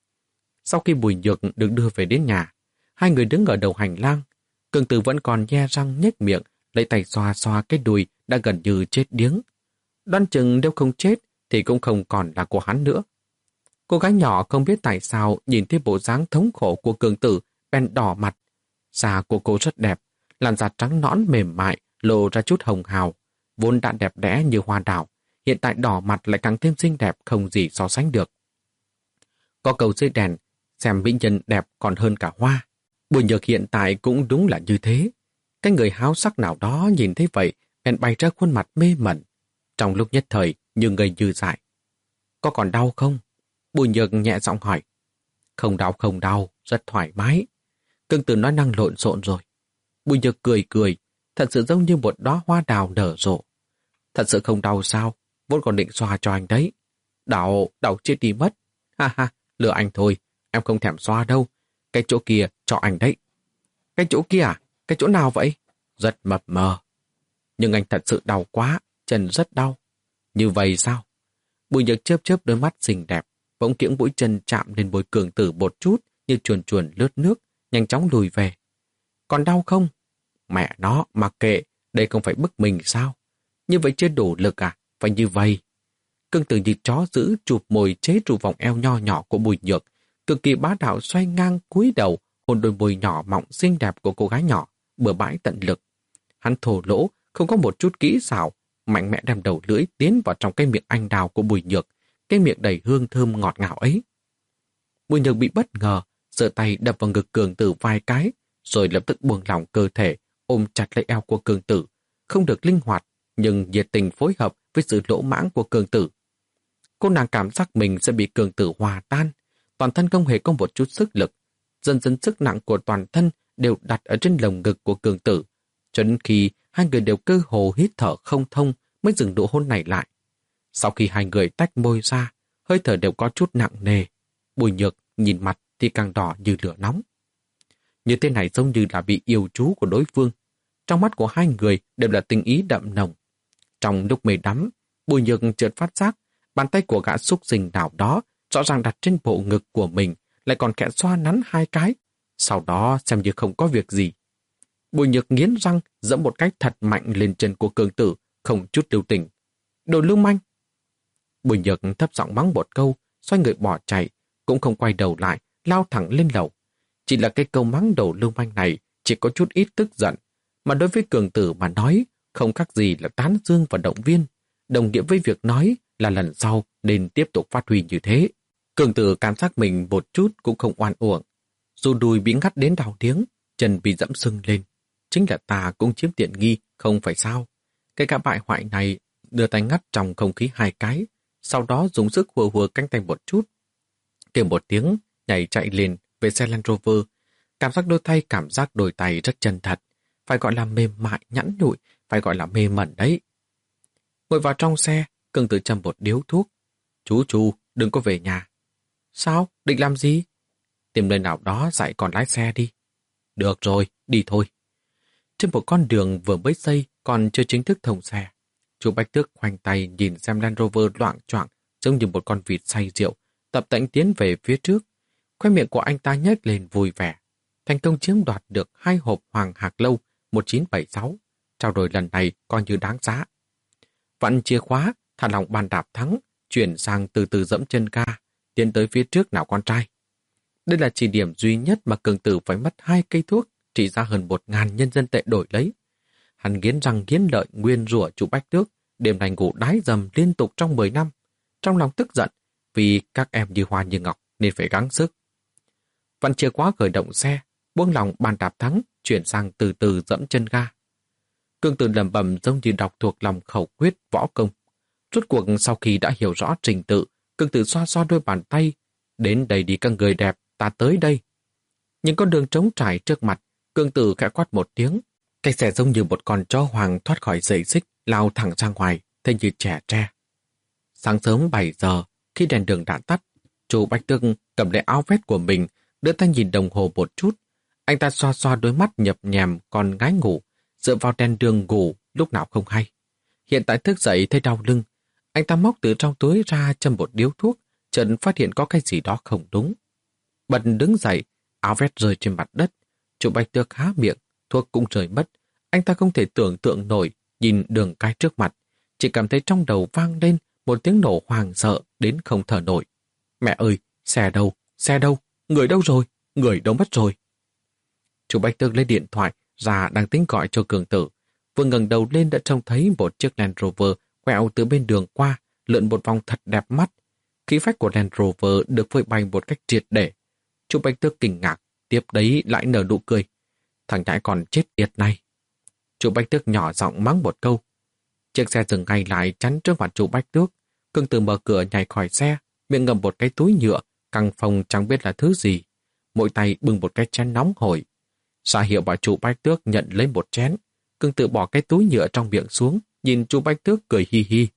Sau khi Bùi Nhược được đưa về đến nhà, hai người đứng ở đầu hành lang. Cường Tử vẫn còn nhe răng nhếch miệng, lấy tay xoa xoa cái đùi đã gần như chết điếng. Đoán chừng nếu không chết thì cũng không còn là của hắn nữa. Cô gái nhỏ không biết tại sao nhìn thấy bộ dáng thống khổ của Cường Tử bèn đỏ mặt. Da của cô rất đẹp, làn da trắng nõn mềm mại, lộ ra chút hồng hào, vốn đã đẹp đẽ như hoa đào, hiện tại đỏ mặt lại càng thêm xinh đẹp không gì so sánh được. Có câu dưới đèn, xem mỹ nhân đẹp còn hơn cả hoa. Bùi Nhược hiện tại cũng đúng là như thế. Cái người háo sắc nào đó nhìn thấy vậy, bèn bày ra khuôn mặt mê mẩn. Trong lúc nhất thời, như ngây như dại. Có còn đau không? Bùi Nhược nhẹ giọng hỏi. Không đau không đau, rất thoải mái. Cường Tử nói năng lộn xộn rồi. Bùi Nhược cười cười, thật sự giống như một đóa hoa đào nở rộ. Thật sự không đau sao? Vốn còn định xoa cho anh đấy. Đau, đau chết đi mất. Ha ha, lừa anh thôi, em không thèm xoa đâu. Cái chỗ kia cho anh đấy. Cái chỗ kia à? Cái chỗ nào vậy? Rất mập mờ. Nhưng anh thật sự đau quá, chân rất đau. Như vậy sao? Bùi Nhược chớp chớp đôi mắt xinh đẹp, bỗng kiễng mũi chân chạm lên bối Cường Tử một chút như chuồn chuồn lướt nước, nhanh chóng lùi về. Còn đau không? Mẹ nó, mặc kệ, đây không phải bức mình sao? Như vậy chưa đủ lực à? Phải như vậy. Cường Tử như chó giữ chụp mồi chế trụ vòng eo nho nhỏ của Bùi Nhược, cực kỳ bá đạo xoay ngang cúi đầu, hôn đôi môi nhỏ mọng xinh đẹp của cô gái nhỏ, bừa bãi tận lực. Hắn thổ lỗ, không có một chút kỹ xảo, mạnh mẽ đem đầu lưỡi tiến vào trong cái miệng anh đào của Bùi Nhược, cái miệng đầy hương thơm ngọt ngào ấy. Bùi Nhược bị bất ngờ, giơ tay đập vào ngực Cường Tử vài cái, rồi lập tức buông lỏng cơ thể, ôm chặt lấy eo của Cường Tử, không được linh hoạt, nhưng nhiệt tình phối hợp với sự lỗ mãng của Cường Tử. Cô nàng cảm giác mình sẽ bị Cường Tử hòa tan, toàn thân không hề có một chút sức lực. Dần dần sức nặng của toàn thân đều đặt ở trên lồng ngực của Cường Tử, cho đến khi hai người đều cơ hồ hít thở không thông mới dừng nụ hôn này lại. Sau khi hai người tách môi ra, hơi thở đều có chút nặng nề. Bùi Nhược nhìn mặt thì càng đỏ như lửa nóng. Như thế này giống như là bị yêu chú của đối phương. Trong mắt của hai người đều là tình ý đậm nồng. Trong lúc mê đắm, Bùi Nhược chợt phát giác bàn tay của gã xúc sinh nào đó rõ ràng đặt trên bộ ngực của mình, lại còn khẽ xoa nắn hai cái, sau đó xem như không có việc gì. Bùi Nhược nghiến răng giẫm một cái thật mạnh lên chân của Cường Tử, không chút lưu tình. Đồ lưu manh! Bùi Nhược thấp giọng mắng một câu, xoay người bỏ chạy, cũng không quay đầu lại, lao thẳng lên lầu. Chỉ là cái câu mắng đồ lưu manh này chỉ có chút ít tức giận, mà đối với Cường Tử mà nói, không khác gì là tán dương và động viên, đồng nghĩa với việc nói là lần sau nên tiếp tục phát huy như thế. Cường Tử cảm giác mình một chút cũng không oan uổng. Dù đùi bị ngắt đến đau tiếng, chân bị dẫm sưng lên. Chính là ta cũng chiếm tiện nghi, không phải sao. Cái gã bại hoại này đưa tay ngắt trong không khí hai cái, sau đó dùng sức hùa hùa cánh tay một chút. Kêu một tiếng, nhảy chạy lên về xe Land Rover. Cảm giác đôi tay, cảm giác đôi tay rất chân thật. Phải gọi là mềm mại, nhẵn nhụi, phải gọi là mê mẩn đấy. Ngồi vào trong xe, Cương Tử châm một điếu thuốc. Chú chú, đừng có về nhà. Sao? Định làm gì? Tìm nơi nào đó dạy con lái xe đi. Được rồi, đi thôi. Trên một con đường vừa mới xây còn chưa chính thức thông xe. Chú Bách Tước khoanh tay nhìn xem Land Rover loạng choạng giống như một con vịt say rượu, tập tễnh tiến về phía trước. Khoe miệng của anh ta nhếch lên vui vẻ. Thành công chiếm đoạt được hai hộp Hoàng Hạc Lâu một chín bảy sáu. Trao đổi lần này coi như đáng giá. Vặn chìa khóa, thả lỏng bàn đạp thắng, chuyển sang từ từ dẫm chân ga, tiến tới phía trước nào con trai. Đây là chỉ điểm duy nhất mà Cường Tử phải mất hai cây thuốc, trị giá hơn một ngàn nhân dân tệ đổi lấy. Hắn nghiến răng nghiến lợi nguyên rủa chú Bách Tước, đêm nay ngủ đái dầm liên tục trong mười năm. Trong lòng tức giận, vì các em như hoa như ngọc nên phải gắng sức. Vặn chìa khóa khởi động xe, buông lỏng bàn đạp thắng, chuyển sang từ từ dẫm chân ga. Cường Tử lẩm bẩm giống như đọc thuộc lòng khẩu quyết võ công. Rốt cuộc sau khi đã hiểu rõ trình tự, Cường Tử xoa xoa đôi bàn tay. Đến đây đi các người đẹp, ta tới đây. Những con đường trống trải trước mặt, Cường Tử khẽ quát một tiếng. Cái xe giống như một con chó hoàng thoát khỏi dây xích, lao thẳng ra ngoài, thế như trẻ tre. Sáng sớm bảy giờ, khi đèn đường đã tắt, chú Bách Tước cầm lấy áo vest của mình, đưa tay nhìn đồng hồ một chút. Anh ta xoa xoa đôi mắt nhập nhèm còn ngái ngủ, dựa vào đèn đường ngủ lúc nào không hay. Hiện tại thức dậy thấy đau lưng, anh ta móc từ trong túi ra châm một điếu thuốc, chợt phát hiện có cái gì đó không đúng. Bật đứng dậy, áo vest rơi trên mặt đất, chú Bách Tước há miệng, thuốc cũng rơi mất. Anh ta không thể tưởng tượng nổi, nhìn đường cái trước mặt, chỉ cảm thấy trong đầu vang lên một tiếng nổ hoàng sợ đến không thở nổi. Mẹ ơi, xe đâu, xe đâu, người đâu rồi, người đâu mất rồi. Chú Bách Tước lấy điện thoại ra đang tính gọi cho Cường Tử. Vừa ngẩng đầu lên đã trông thấy một chiếc Land Rover quẹo từ bên đường qua, lượn một vòng thật đẹp mắt. Khí phách của Land Rover được phơi bày một cách triệt để. Chú Bách Tước kinh ngạc, tiếp đấy lại nở nụ cười. Thằng nhãi còn chết tiệt này. Chú Bách Tước nhỏ giọng mắng một câu. Chiếc xe dừng ngay lại chắn trước mặt chú Bách Tước. Cường Tử mở cửa nhảy khỏi xe, miệng ngậm một cái túi nhựa, căng phòng chẳng biết là thứ gì. Mỗi tay bưng một cái chén nóng hổi. Ra hiệu bảo chú Bách Tước nhận lấy một chén. Cường Tử bỏ cái túi nhựa trong miệng xuống, nhìn chú Bách Tước cười hi hi.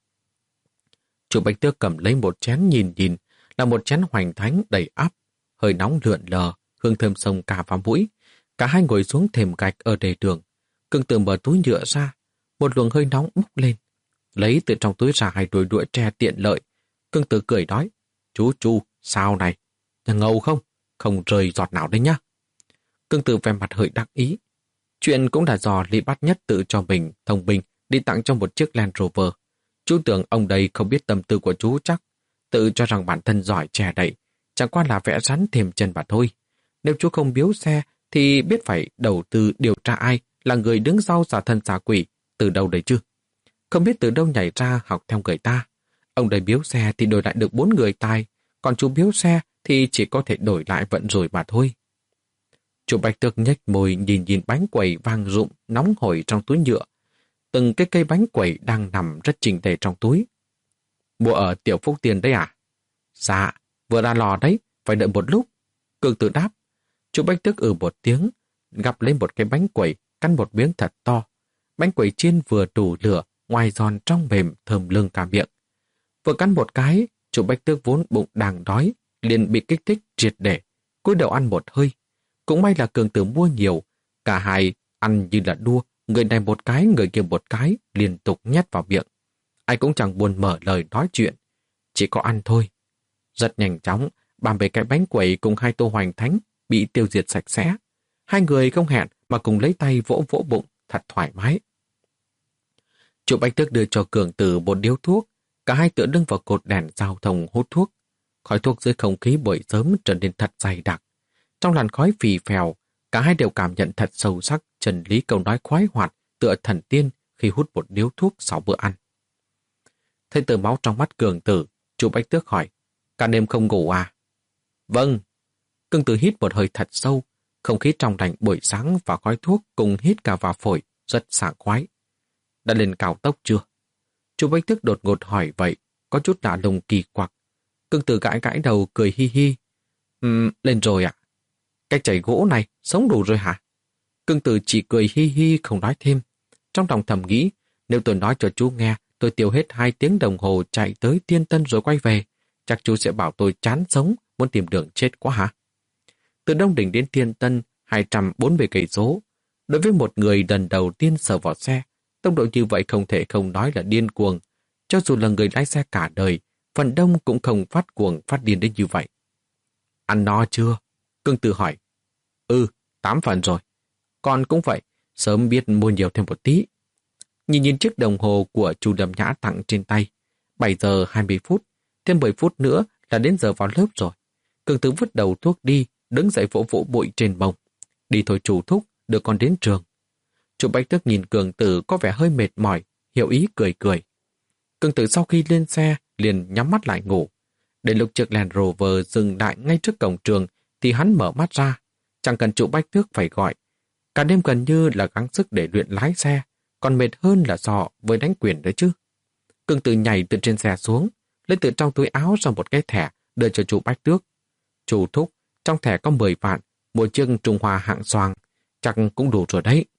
Chú Bách Tước cầm lấy một chén nhìn nhìn, là một chén hoành thánh đầy ắp, hơi nóng lượn lờ, hương thơm sông cả vào mũi. Cả hai ngồi xuống thềm gạch ở đề đường. Cường Tử mở túi nhựa ra, một luồng hơi nóng bốc lên. Lấy từ trong túi ra hai đuôi đũa tre tiện lợi. Cường Tử cười nói, chú chú, sao này? Nhà ngầu không? Không rơi giọt nào đấy nhá. Cường Tử vẻ mặt hơi đắc ý. Chuyện cũng là do Lý Bát Nhất tự cho mình thông minh đi tặng cho một chiếc Land Rover. Chú tưởng ông đây không biết tâm tư của chú chắc, tự cho rằng bản thân giỏi che đậy, chẳng qua là vẽ rắn thêm chân mà thôi. Nếu chú không biếu xe thì biết phải đầu tư điều tra ai là người đứng sau xả thân xả quỷ, từ đâu đấy chứ? Không biết từ đâu nhảy ra học theo người ta. Ông đây biếu xe thì đổi lại được bốn người tài, còn chú biếu xe thì chỉ có thể đổi lại vận rủi mà thôi. Chú Bách Tước nhếch môi nhìn nhìn bánh quẩy vang rụm nóng hổi trong túi nhựa. Từng cái cây bánh quẩy đang nằm rất chỉnh tề trong túi. Mua ở Tiểu Phúc Tiền đấy à? Dạ, vừa ra lò đấy, phải đợi một lúc. Cường Tử đáp. Chú Bách Tước ừ một tiếng, gắp lên một cái bánh quẩy, cắn một miếng thật to. Bánh quẩy chiên vừa đủ lửa, ngoài giòn trong mềm, thơm lưng cả miệng. Vừa cắn một cái, chú Bách Tước vốn bụng đang đói, liền bị kích thích triệt để, cúi đầu ăn một hơi. Cũng may là Cường Tử mua nhiều, cả hai ăn như là đua, người này một cái, người kia một cái, liên tục nhét vào miệng. Ai cũng chẳng buồn mở lời nói chuyện, chỉ có ăn thôi. Rất nhanh chóng, ba mươi cái bánh quẩy cùng hai tô hoành thánh bị tiêu diệt sạch sẽ. Hai người không hẹn mà cùng lấy tay vỗ vỗ bụng, thật thoải mái. Chú Bách Tước đưa cho Cường Tử một điếu thuốc, cả hai tựa lưng vào cột đèn giao thông hút thuốc. Khói thuốc dưới không khí buổi sớm trở nên thật dày đặc. Trong làn khói phì phèo, cả hai đều cảm nhận thật sâu sắc chân lý câu nói khoái hoạt tựa thần tiên khi hút một điếu thuốc sau bữa ăn. Thấy tờ máu trong mắt Cường Tử, chú Bách Tước hỏi, cả đêm không ngủ à? Vâng. Cương Tử hít một hơi thật sâu, không khí trong lành buổi sáng và khói thuốc cùng hít cả vào phổi, rất sảng khoái. Đã lên cao tốc chưa? Chú Bách Tước đột ngột hỏi vậy, có chút lạ lùng kỳ quặc. Cương Tử gãi gãi đầu cười hi hi. Um, lên rồi ạ. Cái chảy gỗ này sống đủ rồi hả? Cương Tử chỉ cười hi hi không nói thêm. Trong lòng thầm nghĩ, nếu tôi nói cho chú nghe, tôi tiêu hết hai tiếng đồng hồ chạy tới Tiên Tân rồi quay về, chắc chú sẽ bảo tôi chán sống, muốn tìm đường chết quá hả? Từ Đông Đỉnh đến Tiên Tân, hai trăm bốn mươi cây số. Đối với một người lần đầu tiên sờ vào xe, tốc độ như vậy không thể không nói là điên cuồng. Cho dù là người lái xe cả đời, phần đông cũng không phát cuồng phát điên đến như vậy. Ăn no chưa? Cương Tử hỏi. Ừ, tám phần rồi. Con cũng vậy, sớm biết mua nhiều thêm một tí. Nhìn nhìn chiếc đồng hồ của chú Lâm Nhã tặng trên tay. bảy giờ hai mươi phút, thêm mười phút nữa là đến giờ vào lớp rồi. Cương Tử vứt đầu thuốc đi, đứng dậy vỗ vỗ bụi trên mông. Đi thôi chú thúc, đưa con đến trường. Chú Bách Tước nhìn Cường Tử có vẻ hơi mệt mỏi, hiểu ý cười cười. Cường Tử sau khi lên xe liền nhắm mắt lại ngủ. Đến lúc chiếc Land Rover dừng lại ngay trước cổng trường thì hắn mở mắt ra. Chẳng cần chú Bách Tước phải gọi. Cả đêm gần như là gắng sức để luyện lái xe, còn mệt hơn là sọ với đánh quyền đấy chứ. Cường Tử nhảy từ trên xe xuống, lấy từ trong túi áo ra một cái thẻ đưa cho chú Bách Tước. Chú thúc, trong thẻ có mười vạn, một chiếc Trung Hoa hạng xoàng, chắc cũng đủ rồi đấy.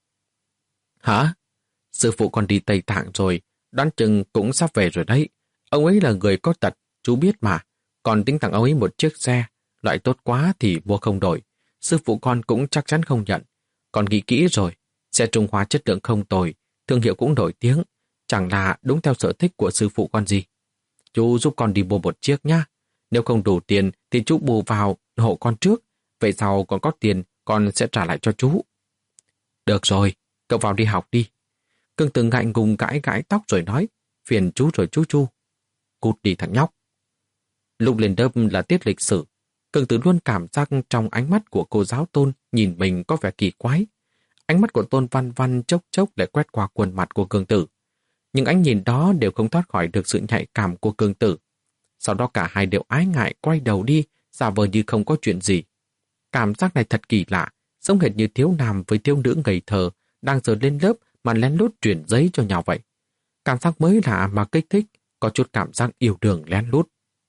Hả? Sư phụ còn đi Tây Tạng rồi, đoán chừng cũng sắp về rồi đấy. Ông ấy là người có tật, chú biết mà. Còn tính tặng ông ấy một chiếc xe, loại tốt quá thì mua không đổi. Sư phụ con cũng chắc chắn không nhận. Còn nghĩ kỹ rồi, xe Trung Hoa chất lượng không tồi, thương hiệu cũng nổi tiếng, chẳng là đúng theo sở thích của sư phụ con gì. Chú giúp con đi mua một chiếc nhá. Nếu không đủ tiền thì chú bù vào hộ con trước, vậy sau còn có tiền con sẽ trả lại cho chú. Được rồi, cậu vào đi học đi. Cương Tử ngại ngùng gãi gãi tóc rồi nói, phiền chú rồi chú chu. Cút đi thằng nhóc. Lúc lên lớp là tiết lịch sử, Cương Tử luôn cảm giác trong ánh mắt của cô giáo Tôn nhìn mình có vẻ kỳ quái. Ánh mắt của Tôn Văn Văn chốc chốc lại quét qua khuôn mặt của Cương Tử. Nhưng ánh nhìn đó đều không thoát khỏi được sự nhạy cảm của Cương Tử. Sau đó cả hai đều ái ngại quay đầu đi, giả vờ như không có chuyện gì. Cảm giác này thật kỳ lạ, giống hệt như thiếu nam với thiếu nữ ngây thơ đang giờ lên lớp mà lén lút chuyển giấy cho nhau vậy. Cảm giác mới lạ mà kích thích, có chút cảm giác yêu đương lén lút.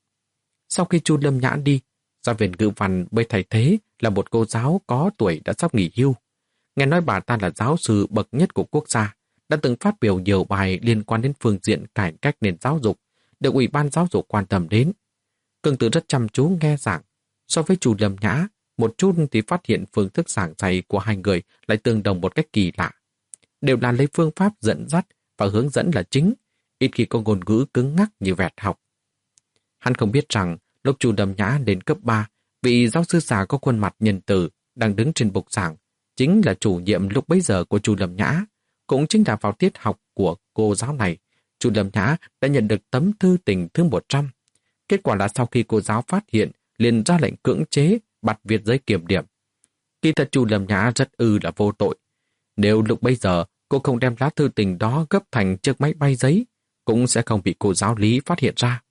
Sau khi chu Lâm Nhã đi, giáo viên ngữ văn mới thay thế là một cô giáo có tuổi đã sắp nghỉ hưu. Nghe nói bà ta là giáo sư bậc nhất của quốc gia, đã từng phát biểu nhiều bài liên quan đến phương diện cải cách nền giáo dục, được Ủy ban Giáo dục quan tâm đến. Cương Tử rất chăm chú nghe giảng. So với chu Lâm Nhã, một chút thì phát hiện phương thức giảng dạy của hai người lại tương đồng một cách kỳ lạ. Đều là lấy phương pháp dẫn dắt và hướng dẫn là chính, ít khi có ngôn ngữ cứng ngắc như vẹt học. Hắn không biết rằng, lúc chu Lâm Nhã đến cấp ba, vị giáo sư già có khuôn mặt nhân từ đang đứng trên bục giảng, chính là chủ nhiệm lúc bấy giờ của chu Lâm Nhã. Cũng chính là vào tiết học của cô giáo này, chu Lâm Nhã đã nhận được tấm thư tình thứ một trăm. Kết quả là sau khi cô giáo phát hiện, liền ra lệnh cưỡng chế bắt viết giấy kiểm điểm. Kỳ thật chu Lâm Nhã rất ư là vô tội. Nếu lúc bấy giờ cô không đem lá thư tình đó gấp thành chiếc máy bay giấy, cũng sẽ không bị cô giáo lý phát hiện ra.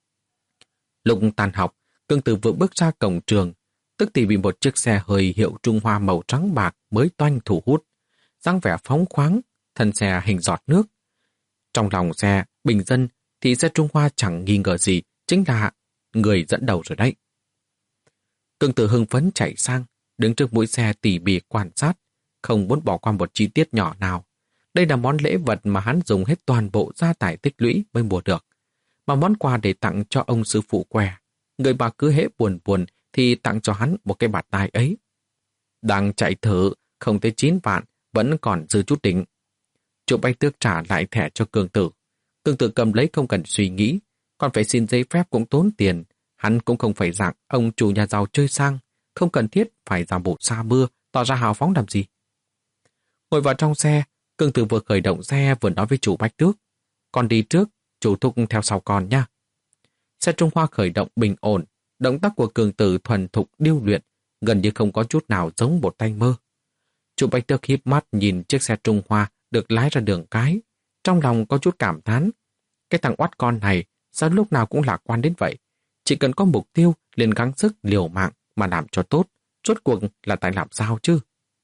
Lúc tan học, Cương Tử vừa bước ra cổng trường, tức thì bị một chiếc xe hơi hiệu Trung Hoa màu trắng bạc mới toanh thu hút, dáng vẻ phóng khoáng, thân xe hình giọt nước. Trong lòng xe bình dân thì xe Trung Hoa chẳng nghi ngờ gì chính là người dẫn đầu rồi đấy. Cương Tử hưng phấn chạy sang, đứng trước mũi xe tỉ mỉ quan sát, không muốn bỏ qua một chi tiết nhỏ nào. Đây là món lễ vật mà hắn dùng hết toàn bộ gia tài tích lũy mới mua được, mà món quà để tặng cho ông sư phụ què. Người bà cứ hễ buồn buồn thì tặng cho hắn một cái bạt tai ấy. Đang chạy thử, không tới chín vạn, vẫn còn dư chút đỉnh. Chủ Bách Tước trả lại thẻ cho Cương Tử. Cương Tử cầm lấy không cần suy nghĩ, còn phải xin giấy phép cũng tốn tiền. Hắn cũng không phải dạng ông chủ nhà giàu chơi sang, không cần thiết phải giả bộ xa mưa, tỏ ra hào phóng làm gì. Ngồi vào trong xe, Cương Tử vừa khởi động xe vừa nói với chủ Bách Tước. Con đi trước, chủ thúc theo sau con nha. Xe Trung Hoa khởi động bình ổn, động tác của Cương Tử thuần thục điêu luyện, gần như không có chút nào giống một tay mơ. Chủ Bách Tước híp mắt nhìn chiếc xe Trung Hoa được lái ra đường cái, trong lòng có chút cảm thán. Cái thằng oắt con này sao lúc nào cũng lạc quan đến vậy? Chỉ cần có mục tiêu liền gắng sức liều mạng mà làm cho tốt, rốt cuộc là tại làm sao chứ?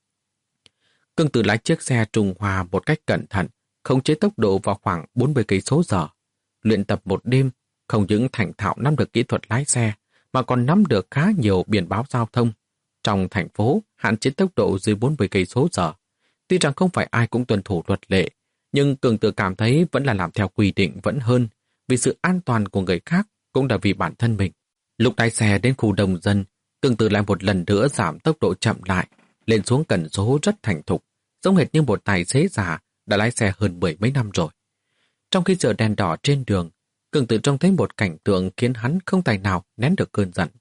Cương Tử lái chiếc xe trùng hòa một cách cẩn thận, khống chế tốc độ vào khoảng bốn mươi cây số giờ. Luyện tập một đêm, không những thành thạo nắm được kỹ thuật lái xe, mà còn nắm được khá nhiều biển báo giao thông. Trong thành phố, hạn chế tốc độ dưới bốn mươi cây số giờ. Tuy rằng không phải ai cũng tuân thủ luật lệ, nhưng Cường Tử cảm thấy vẫn là làm theo quy định vẫn hơn, vì sự an toàn của người khác cũng là vì bản thân mình. Lúc lái xe đến khu đông dân, Cường Tử lại một lần nữa giảm tốc độ chậm lại, lên xuống cần số rất thành thục, giống hệt như một tài xế già đã lái xe hơn mười mấy năm rồi. Trong khi chờ đèn đỏ trên đường, Cường Tử trông thấy một cảnh tượng khiến hắn không tài nào nén được cơn giận.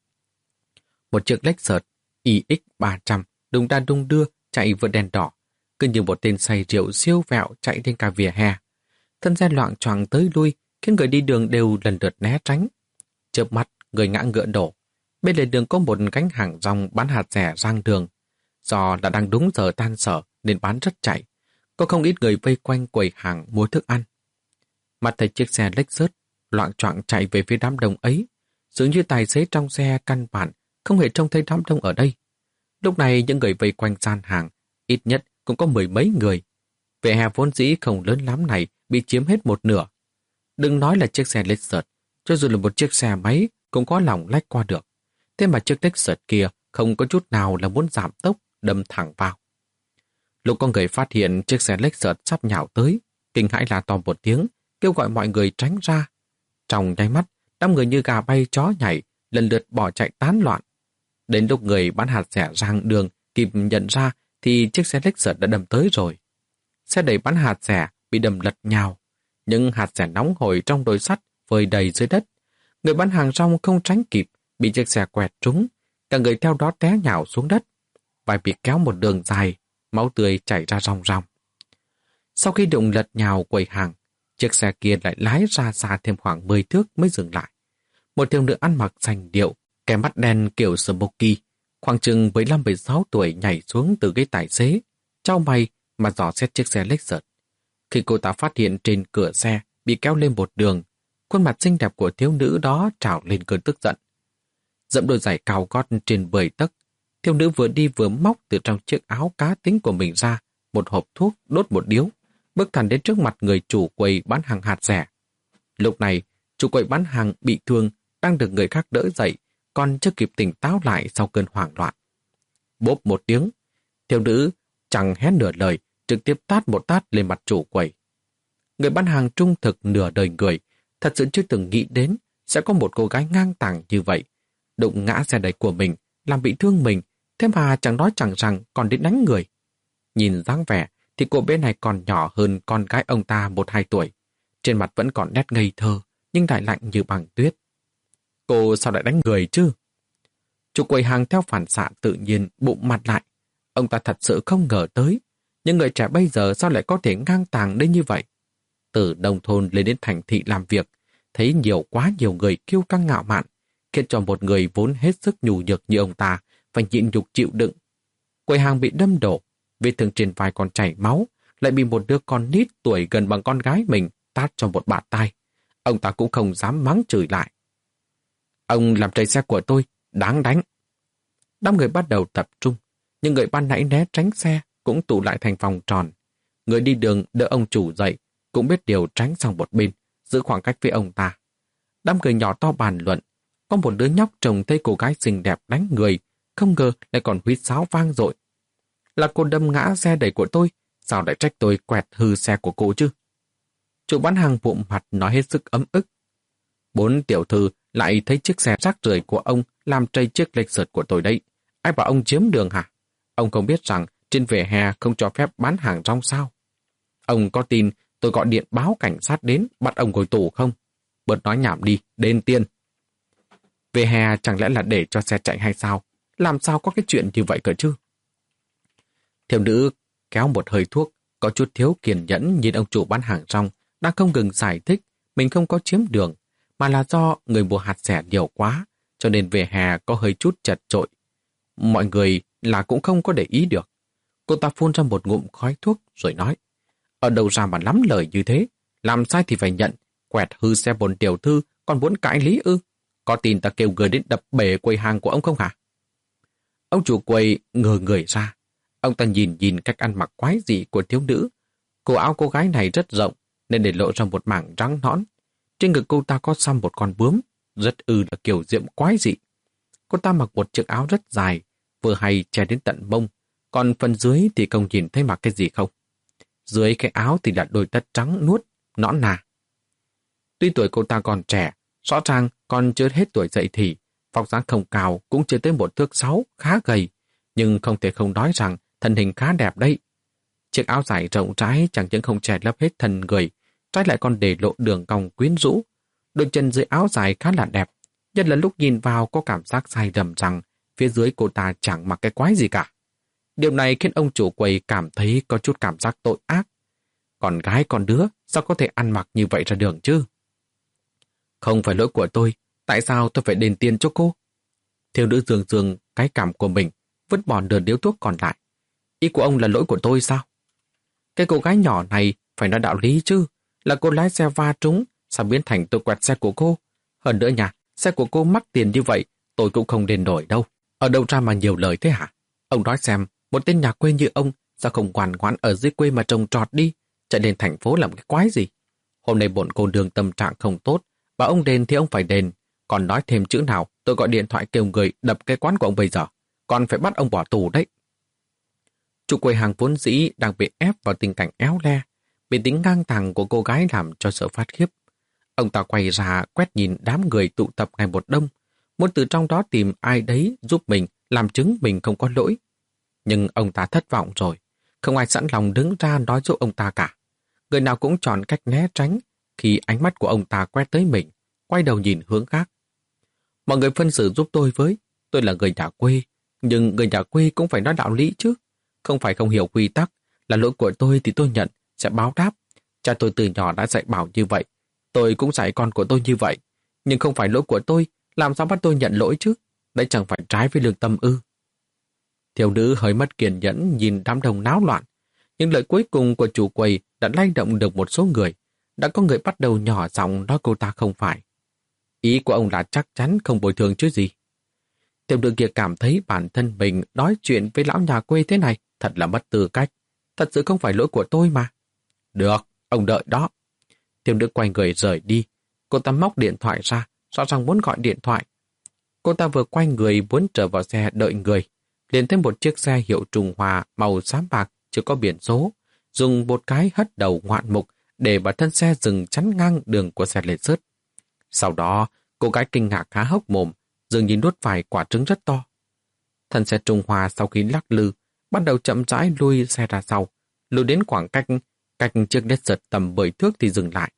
Một chiếc Lexus i ích ba trăm đung đa đung đưa chạy vượt đèn đỏ, cứ như một tên say rượu siêu vẹo chạy trên cả vỉa hè. Thân xe loạng choạng tới lui, khiến người đi đường đều lần lượt né tránh. Chớp mắt, người ngã ngựa đổ. Bên lề đường có một gánh hàng rong bán hạt rẻ rang đường. Do là đang đúng giờ tan sở nên bán rất chạy. Có không ít người vây quanh quầy hàng mua thức ăn. Mặt thấy chiếc xe Lexus loạng choạng chạy về phía đám đông ấy, dường như tài xế trong xe căn bản không hề trông thấy đám đông ở đây. Lúc này những người vây quanh gian hàng, ít nhất cũng có mười mấy người. Vỉa hè vốn dĩ không lớn lắm này bị chiếm hết một nửa. Đừng nói là chiếc xe Lexus, cho dù là một chiếc xe máy cũng có lòng lách qua được. Thế mà chiếc Lexus kia không có chút nào là muốn giảm tốc, đâm thẳng vào. Lúc có người phát hiện chiếc xe Lexus sắp nhào tới, kinh hãi la to một tiếng, kêu gọi mọi người tránh ra. Trong nháy mắt, đám người như gà bay chó nhảy, lần lượt bỏ chạy tán loạn. Đến lúc người bán hạt rẻ rang đường kịp nhận ra thì chiếc xe Lexus đã đâm tới rồi. Xe đẩy bán hạt rẻ bị đâm lật nhào. Những hạt rẻ nóng hổi trong đồi sắt vơi đầy dưới đất. Người bán hàng rong không tránh kịp, bị chiếc xe quẹt trúng. Cả người theo đó té nhào xuống đất. Vai bị kéo một đường dài, máu tươi chảy ra ròng ròng. Sau khi đụng lật nhào quầy hàng, chiếc xe kia lại lái ra xa thêm khoảng mười thước mới dừng lại. Một thiếu nữ ăn mặc sành điệu, kẻ mắt đen kiểu smoky, khoảng chừng mười lăm mười sáu tuổi nhảy xuống từ ghế tài xế, chau mày mà dò xét chiếc xe Lexus. Khi cô ta phát hiện trên cửa xe bị kéo lên một đường, khuôn mặt xinh đẹp của thiếu nữ đó trào lên cơn tức giận. Dẫm đôi giày cao gót trên bười tấc, thiếu nữ vừa đi vừa móc từ trong chiếc áo cá tính của mình ra một hộp thuốc đốt một điếu, bước thẳng đến trước mặt người chủ quầy bán hàng hạt rẻ. Lúc này, chủ quầy bán hàng bị thương, đang được người khác đỡ dậy, còn chưa kịp tỉnh táo lại sau cơn hoảng loạn. Bốp một tiếng, thiếu nữ chẳng hét nửa lời, trực tiếp tát một tát lên mặt chủ quầy. Người bán hàng trung thực nửa đời người, thật sự chưa từng nghĩ đến sẽ có một cô gái ngang tàng như vậy, đụng ngã xe đẩy của mình, làm bị thương mình, thế mà chẳng nói chẳng rằng còn đến đánh người. Nhìn dáng vẻ thì cô bé này còn nhỏ hơn con gái ông ta một hai tuổi. Trên mặt vẫn còn nét ngây thơ, nhưng lại lạnh như băng tuyết. Cô sao lại đánh người chứ? Chủ quầy hàng theo phản xạ tự nhiên bụng mặt lại. Ông ta thật sự không ngờ tới, những người trẻ bây giờ sao lại có thể ngang tàng đến như vậy. Từ nông thôn lên đến thành thị làm việc, thấy nhiều quá nhiều người kiêu căng ngạo mạn, khiến cho một người vốn hết sức nhu nhược như ông ta phải nhịn nhục chịu đựng. Quầy hàng bị đâm đổ, vết thương trên vai còn chảy máu, lại bị một đứa con nít tuổi gần bằng con gái mình tát cho một bạt tai. Ông ta cũng không dám mắng chửi lại. Ông làm trầy xe của tôi, đáng đánh. Đám người bắt đầu tập trung, nhưng người ban nãy né tránh xe cũng tụ lại thành vòng tròn. Người đi đường đỡ ông chủ dậy, cũng biết điều tránh sang một bên, giữ khoảng cách với ông ta. Đám người nhỏ to bàn luận, có một đứa nhóc trông thấy cô gái xinh đẹp đánh người, không ngờ lại còn huýt sáo vang dội. Là cô đâm ngã xe đẩy của tôi, sao lại trách tôi quẹt hư xe của cô chứ? Chủ bán hàng vụm mặt nói hết sức ấm ức. Bốn tiểu thư lại thấy chiếc xe rác rưởi của ông làm trầy chiếc Lexus của tôi đấy. Ai bảo ông chiếm đường hả? Ông không biết rằng trên vỉa hè không cho phép bán hàng rong sao? Ông có tin tôi gọi điện báo cảnh sát đến bắt ông ngồi tù không? Bớt nói nhảm đi, đền tiền. Vỉa hè chẳng lẽ là để cho xe chạy hay sao? Làm sao có cái chuyện như vậy cơ chứ? Thiếu nữ kéo một hơi thuốc, có chút thiếu kiên nhẫn nhìn ông chủ bán hàng rong đang không ngừng giải thích mình không có chiếm đường, mà là do người mua hạt rẻ nhiều quá, cho nên vỉa hè có hơi chút chật chội. Mọi người là cũng không có để ý được. Cô ta phun ra một ngụm khói thuốc rồi nói, ở đâu ra mà lắm lời như thế, làm sai thì phải nhận, quẹt hư xe bồn tiểu thư còn muốn cãi lý ư? Có tin ta kêu người đến đập bể quầy hàng của ông không hả? Ông chủ quầy ngờ người ra. Ông ta nhìn nhìn cách ăn mặc quái dị của thiếu nữ. Cổ áo cô gái này rất rộng nên để lộ ra một mảng trắng nõn. Trên ngực cô ta có xăm một con bướm, rất ư là kiểu diễm quái dị. Cô ta mặc một chiếc áo rất dài, vừa hay che đến tận mông, còn phần dưới thì không nhìn thấy mặc cái gì không. Dưới cái áo thì là đôi tất trắng nuốt, nõn nà. Tuy tuổi cô ta còn trẻ, rõ ràng còn chưa hết tuổi dậy thì, vóc dáng không cao cũng chưa tới một thước sáu, khá gầy, nhưng không thể không nói rằng thân hình khá đẹp đấy. Chiếc áo dài rộng rãi chẳng những không che lấp hết thân người, trái lại còn để lộ đường cong quyến rũ. Đôi chân dưới áo dài khá là đẹp, nhất là lúc nhìn vào có cảm giác sai rầm rằng phía dưới cô ta chẳng mặc cái quái gì cả. Điều này khiến ông chủ quầy cảm thấy có chút cảm giác tội ác. Còn gái con đứa sao có thể ăn mặc như vậy ra đường chứ? Không phải lỗi của tôi, tại sao tôi phải đền tiền cho cô? Thiếu nữ dường dường cái cảm của mình, vứt bỏ nửa điếu thuốc còn lại. Ý của ông là lỗi của tôi sao? Cái cô gái nhỏ này phải nói đạo lý chứ, là cô lái xe va trúng, sao biến thành tôi quẹt xe của cô? Hơn nữa nhà, xe của cô mắc tiền như vậy, tôi cũng không đền nổi đâu. Ở đâu ra mà nhiều lời thế hả? Ông nói xem, một tên nhà quê như ông, sao không ngoan ngoãn ở dưới quê mà trồng trọt đi, chạy lên thành phố làm cái quái gì? Hôm nay bọn cô đường tâm trạng không tốt, và ông đền thì ông phải đền, còn nói thêm chữ nào, tôi gọi điện thoại kêu người đập cái quán của ông bây giờ, còn phải bắt ông bỏ tù đấy. Chủ quầy hàng vốn dĩ đang bị ép vào tình cảnh éo le, bị tính ngang tàng của cô gái làm cho sợ phát khiếp. Ông ta quay ra quét nhìn đám người tụ tập ngày một đông, muốn từ trong đó tìm ai đấy giúp mình làm chứng mình không có lỗi. Nhưng ông ta thất vọng rồi, không ai sẵn lòng đứng ra nói giúp ông ta cả. Người nào cũng chọn cách né tránh khi ánh mắt của ông ta quét tới mình, quay đầu nhìn hướng khác. Mọi người phân xử giúp tôi với, tôi là người nhà quê, nhưng người nhà quê cũng phải nói đạo lý chứ. Không phải không hiểu quy tắc, là lỗi của tôi thì tôi nhận, sẽ báo đáp. Cha tôi từ nhỏ đã dạy bảo như vậy, tôi cũng dạy con của tôi như vậy. Nhưng không phải lỗi của tôi, làm sao bắt tôi nhận lỗi chứ? Đấy chẳng phải trái với lương tâm ư? Thiếu nữ hơi mất kiên nhẫn nhìn đám đông náo loạn. Những lời cuối cùng của chủ quầy đã lay động được một số người. Đã có người bắt đầu nhỏ giọng nói cô ta không phải. Ý của ông là chắc chắn không bồi thường chứ gì. Tiểu nữ kia cảm thấy bản thân mình nói chuyện với lão nhà quê thế này thật là mất tư cách. Thật sự không phải lỗi của tôi mà. Được, ông đợi đó. Tiểu nữ quay người rời đi. Cô ta móc điện thoại ra, rõ ràng muốn gọi điện thoại. Cô ta vừa quay người muốn trở vào xe đợi người. Liền thêm một chiếc xe hiệu Trung Hoa màu xám bạc chưa có biển số, dùng một cái hất đầu ngoạn mục để bản thân xe dừng chắn ngang đường của xe lê sớt. Sau đó, cô gái kinh ngạc há hốc mồm, dường như nuốt phải quả trứng rất to. Thân xe Trung Hoa sau khi lắc lư, bắt đầu chậm rãi lui xe ra sau, lùi đến khoảng cách cách chiếc Lexus tầm mười thước thì dừng lại.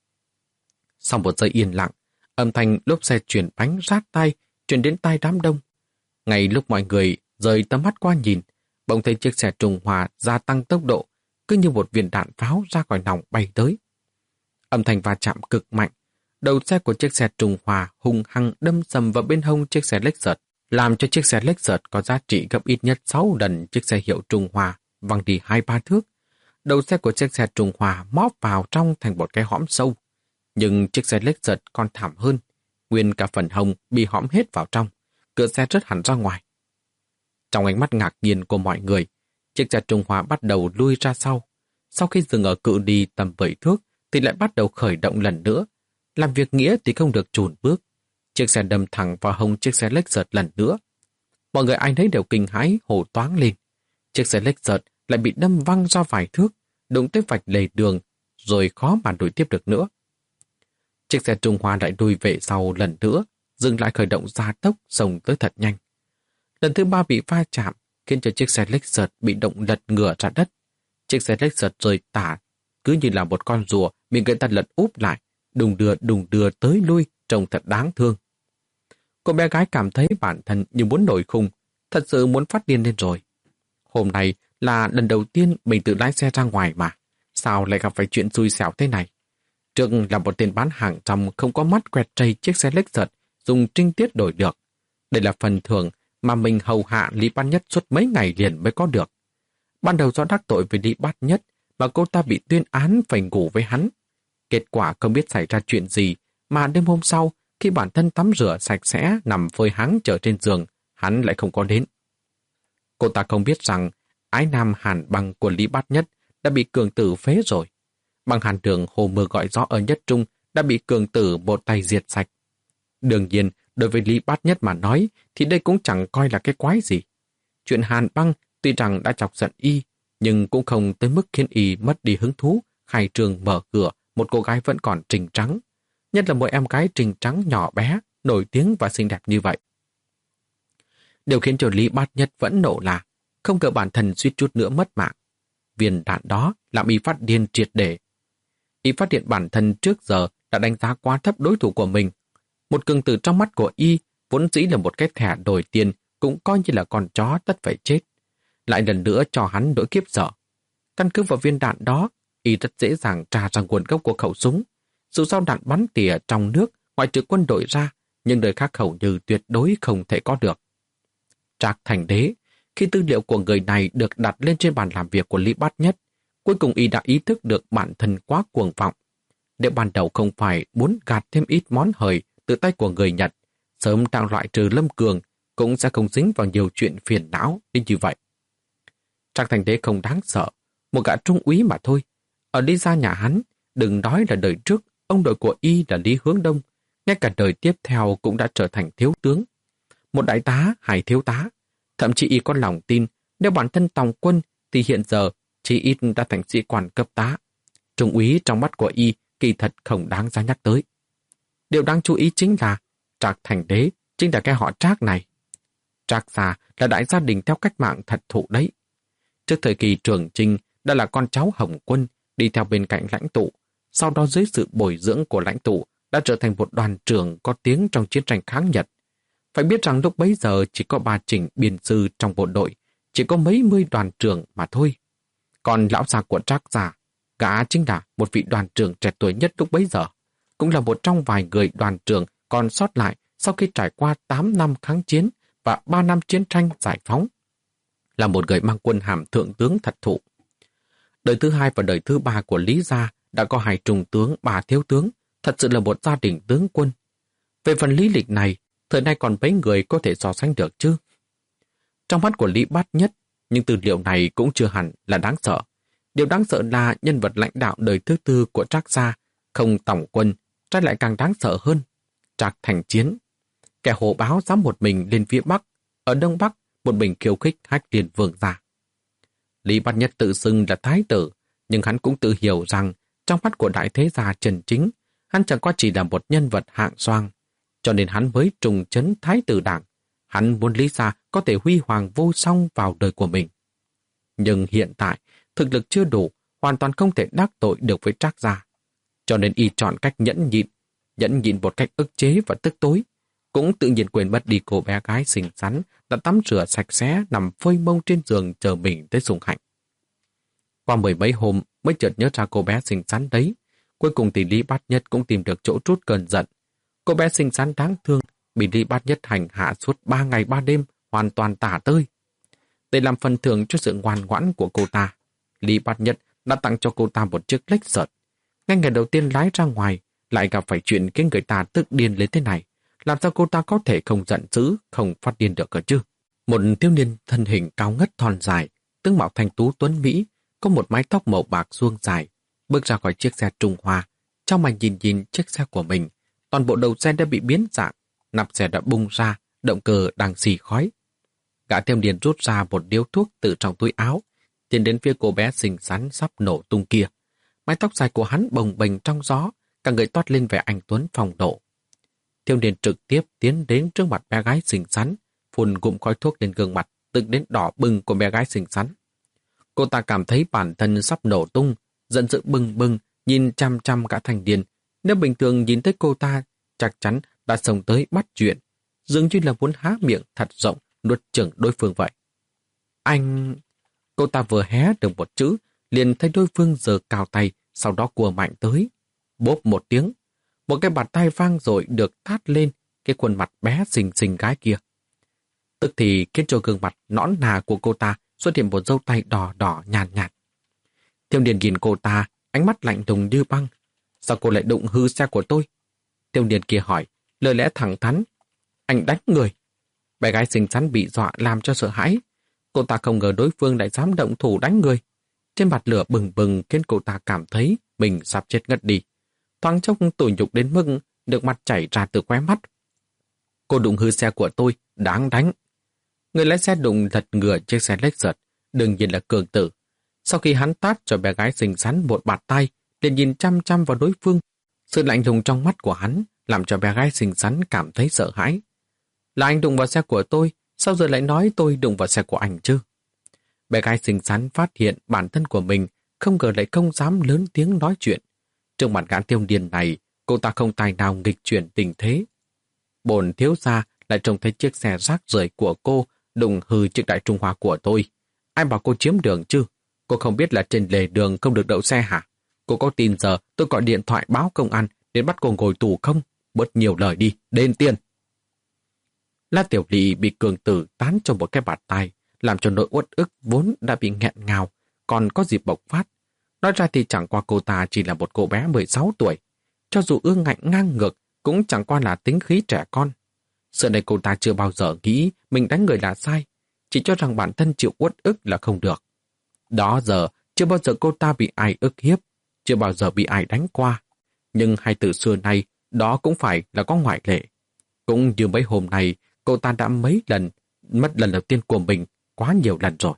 Sau một giây yên lặng, âm thanh lốp xe chuyển bánh rát tay truyền đến tai đám đông. Ngay lúc mọi người rời tầm mắt qua nhìn, bỗng thấy chiếc xe Trung Hoa gia tăng tốc độ, cứ như một viên đạn pháo ra khỏi nòng bay tới. Âm thanh va chạm cực mạnh, đầu xe của chiếc xe Trung Hoa hung hăng đâm sầm vào bên hông chiếc xe Lexus, làm cho chiếc xe Lexus có giá trị gấp ít nhất sáu lần chiếc xe hiệu Trung Hoa văng đi hai ba thước. Đầu xe của chiếc xe Trung Hoa móp vào trong thành một cái hõm sâu. Nhưng chiếc xe Lexus còn thảm hơn, nguyên cả phần hông bị hõm hết vào trong, cửa xe rớt hẳn ra ngoài. Trong ánh mắt ngạc nhiên của mọi người, chiếc xe Trung Hoa bắt đầu lui ra sau. Sau khi dừng ở cự ly tầm bảy thước thì lại bắt đầu khởi động lần nữa. Làm việc nghĩa thì không được chùn bước. Chiếc xe đâm thẳng vào hông chiếc xe Lexus lần nữa. Mọi người ai nấy đều kinh hãi hô toáng lên. Chiếc xe Lexus lại bị đâm văng ra vài thước, đụng tới vạch lề đường, rồi khó mà đuổi tiếp được nữa. Chiếc xe Trung Hoa lại đuôi về sau lần nữa, dừng lại khởi động gia tốc, xông tới thật nhanh. Lần thứ ba bị va chạm, khiến cho chiếc xe Lexus bị động lật ngửa ra đất. Chiếc xe Lexus rơi tả, cứ như là một con rùa bị người ta lật úp lại, đùng đưa đùng đưa tới lui, trông thật đáng thương. Cô bé gái cảm thấy bản thân như muốn nổi khùng, thật sự muốn phát điên lên rồi. Hôm nay là lần đầu tiên mình tự lái xe ra ngoài mà, sao lại gặp phải chuyện xui xẻo thế này? Trước là một tên bán hàng rong không có mắt quẹt trầy chiếc xe Lexus dùng trinh tiết đổi được. Đây là phần thưởng mà mình hầu hạ Lý Bát Nhất suốt mấy ngày liền mới có được. Ban đầu do đắc tội với Lý Bát Nhất mà cô ta bị tuyên án phải ngủ với hắn. Kết quả không biết xảy ra chuyện gì mà đêm hôm sau khi bản thân tắm rửa sạch sẽ nằm phơi háng chờ trên giường, hắn lại không có đến. Cô ta không biết rằng ái nam Hàn Băng của Lý Bát Nhất đã bị cường tử phế rồi. Băng Hàn Đường hồ mưa gọi gió ở Nhất Trung đã bị cường tử một tay diệt sạch. Đương nhiên, đối với Lý Bát Nhất mà nói thì đây cũng chẳng coi là cái quái gì. Chuyện Hàn Băng tuy rằng đã chọc giận y, nhưng cũng không tới mức khiến y mất đi hứng thú khai trường mở cửa một cô gái vẫn còn Trình Trắng. Nhất là một em gái Trình Trắng nhỏ bé, nổi tiếng và xinh đẹp như vậy. Điều khiến cho Lý Bát Nhất vẫn nộ là không ngờ bản thân suýt chút nữa mất mạng. Viên đạn đó làm y phát điên triệt để. Y phát hiện bản thân trước giờ đã đánh giá quá thấp đối thủ của mình. Một cường tử trong mắt của y vốn dĩ là một cái thẻ đổi tiền, cũng coi như là con chó tất phải chết. Lại lần nữa cho hắn nỗi kiếp sợ. Căn cứ vào viên đạn đó, y rất dễ dàng tra ra nguồn gốc của khẩu súng. Dù sao đạn bắn tỉa trong nước, ngoại trừ quân đội ra, nhưng đời khác hầu như tuyệt đối không thể có được. Trạc Thành Đế, khi tư liệu của người này được đặt lên trên bàn làm việc của Lý Bát Nhất, cuối cùng y đã ý thức được bản thân quá cuồng vọng. Nếu ban đầu không phải muốn gạt thêm ít món hời từ tay của người Nhật, sớm đang loại trừ Lâm Cường, cũng sẽ không dính vào nhiều chuyện phiền não đến như vậy. Trạc Thành Đế không đáng sợ, một gã trung úy mà thôi. Ở đi ra nhà hắn, đừng nói là đời trước, ông đội của y là Lý Hướng Đông, ngay cả đời tiếp theo cũng đã trở thành thiếu tướng. Một đại tá hay thiếu tá, thậm chí y có lòng tin nếu bản thân tòng quân thì hiện giờ chỉ ít đã thành sĩ quan cấp tá. Trung úy trong mắt của y kỳ thật không đáng giá nhắc tới. Điều đáng chú ý chính là Trạc Thành Đế chính là cái họ Trác này. Trác gia là đại gia đình theo cách mạng thật thụ đấy. Trước thời kỳ Trường Chinh đã là con cháu Hồng Quân đi theo bên cạnh lãnh tụ, sau đó dưới sự bồi dưỡng của lãnh tụ đã trở thành một đoàn trưởng có tiếng trong chiến tranh kháng Nhật. Phải biết rằng lúc bấy giờ chỉ có ba Trình biên sư trong bộ đội, chỉ có mấy mươi đoàn trưởng mà thôi. Còn lão già của Trác gia, gã chính là một vị đoàn trưởng trẻ tuổi nhất lúc bấy giờ, cũng là một trong vài người đoàn trưởng còn sót lại sau khi trải qua tám năm kháng chiến và ba năm chiến tranh giải phóng. Là một người mang quân hàm thượng tướng thật thụ. Đời thứ hai và đời thứ ba của Lý gia đã có hai trung tướng, ba thiếu tướng, thật sự là một gia đình tướng quân. Về phần lý lịch này, thời nay còn mấy người có thể so sánh được chứ? Trong mắt của Lý Bát Nhất, nhưng tư liệu này cũng chưa hẳn là đáng sợ. Điều đáng sợ là nhân vật lãnh đạo đời thứ tư của Trác gia, không tổng quân, trái lại càng đáng sợ hơn. Trác Thành Chiến, kẻ hổ báo dám một mình lên phía Bắc, ở Đông Bắc một mình khiêu khích Hách Liên Vương gia. Lý Bát Nhất tự xưng là thái tử, nhưng hắn cũng tự hiểu rằng trong mắt của đại thế gia Trần Chính, hắn chẳng qua chỉ là một nhân vật hạng soang, cho nên hắn mới trùng trấn thái tử đảng. Hắn muốn Lý gia có thể huy hoàng vô song vào đời của mình. Nhưng hiện tại, thực lực chưa đủ, hoàn toàn không thể đắc tội được với Trác gia. Cho nên y chọn cách nhẫn nhịn, nhẫn nhịn một cách ức chế và tức tối, cũng tự nhiên quên mất đi cô bé gái xinh xắn đã tắm rửa sạch sẽ nằm phơi mông trên giường chờ mình tới sủng hạnh. Qua mười mấy hôm mới chợt nhớ ra cô bé xinh xắn đấy. Cuối cùng thì Lý Bát Nhất cũng tìm được chỗ trút cơn giận. Cô bé xinh xắn đáng thương bị Lý Bát Nhất hành hạ suốt ba ngày ba đêm, hoàn toàn tả tơi. Để làm phần thưởng cho sự ngoan ngoãn của cô ta, Lý Bát Nhất đã tặng cho cô ta một chiếc Lexus. Ngay ngày đầu tiên lái ra ngoài, lại gặp phải chuyện khiến người ta tức điên lên thế này. Làm sao cô ta có thể không giận dữ, không phát điên được cơ chứ? Một thiếu niên thân hình cao ngất thon dài, tướng mạo thanh tú tuấn Mỹ, có một mái tóc màu bạc suông dài, bước ra khỏi chiếc xe Trung Hoa. Trong màn nhìn nhìn chiếc xe của mình, toàn bộ đầu xe đã bị biến dạng, nắp xe đã bung ra, động cơ đang xì khói. Gã thiếu niên rút ra một điếu thuốc từ trong túi áo, tiến đến phía cô bé xinh xắn sắp nổ tung kia. Mái tóc dài của hắn bồng bềnh trong gió, cả người toát lên vẻ anh tuấn phong độ. Thiếu niên trực tiếp tiến đến trước mặt bé gái xinh xắn, phun ngụm khói thuốc lên gương mặt, tức đến đỏ bừng của bé gái xinh xắn. Cô ta cảm thấy bản thân sắp nổ tung, giận dữ bừng bừng, nhìn chăm chăm cả thanh niên. Nếu bình thường nhìn thấy cô ta, chắc chắn đã xông tới bắt chuyện, dường như là muốn há miệng thật rộng, nuốt chửng đối phương vậy. Anh... Cô ta vừa hé được một chữ, liền thấy đối phương giơ cao tay, sau đó cua mạnh tới. Bốp một tiếng, một cái bạt tay vang dội được thát lên cái khuôn mặt bé xinh xinh gái kia. Tức thì khiến cho gương mặt nõn nà của cô ta xuất hiện một dâu tay đỏ đỏ nhàn nhạt, nhạt. Thiếu niên nhìn cô ta, ánh mắt lạnh lùng như băng. Sao cô lại đụng hư xe của tôi? Thiếu niên kia hỏi, lời lẽ thẳng thắn. Anh đánh người. Bé gái xinh xắn bị dọa làm cho sợ hãi. Cô ta không ngờ đối phương lại dám động thủ đánh người. Trên mặt lửa bừng bừng khiến cô ta cảm thấy mình sắp chết ngất đi. Thoáng chốc tủi nhục đến mức nước mắt chảy ra từ khóe mắt. Cô đụng hư xe của tôi, đáng đánh. Người lái xe đụng lật ngửa chiếc xe Lexus, đương nhiên là Cường Tử. Sau khi hắn tát cho bé gái xinh xắn một bạt tay, liền nhìn chăm chăm vào đối phương. Sự lạnh lùng trong mắt của hắn làm cho bé gái xinh xắn cảm thấy sợ hãi. Là anh đụng vào xe của tôi, sao giờ lại nói tôi đụng vào xe của anh chứ? Bé gái xinh xắn phát hiện bản thân của mình không ngờ lại không dám lớn tiếng nói chuyện. Trước mặt gã tiêu điên này, cô ta không tài nào nghịch chuyển tình thế. Bổn thiếu gia lại trông thấy chiếc xe rác rưởi của cô đụng hư chiếc Đại Trung Hoa của tôi. Ai bảo cô chiếm đường chứ? Cô không biết là trên lề đường không được đậu xe hả? Cô có tin giờ tôi gọi điện thoại báo công an đến bắt cô ngồi tù không? Bớt nhiều lời đi, đền tiền. La Tiểu Lị bị Cường Tử tán cho một cái bạt tay, làm cho nỗi uất ức vốn đã bị nghẹn ngào, còn có dịp bộc phát. Nói ra thì chẳng qua cô ta chỉ là một cô bé mười sáu tuổi. Cho dù ương ngạnh ngang ngược, cũng chẳng qua là tính khí trẻ con. Giờ này cô ta chưa bao giờ nghĩ mình đánh người là sai, chỉ cho rằng bản thân chịu uất ức là không được. Đó giờ, chưa bao giờ cô ta bị ai ức hiếp, chưa bao giờ bị ai đánh qua. Nhưng hay từ xưa nay, đó cũng phải là có ngoại lệ. Cũng như mấy hôm nay, cô ta đã mấy lần mất lần đầu tiên của mình quá nhiều lần rồi.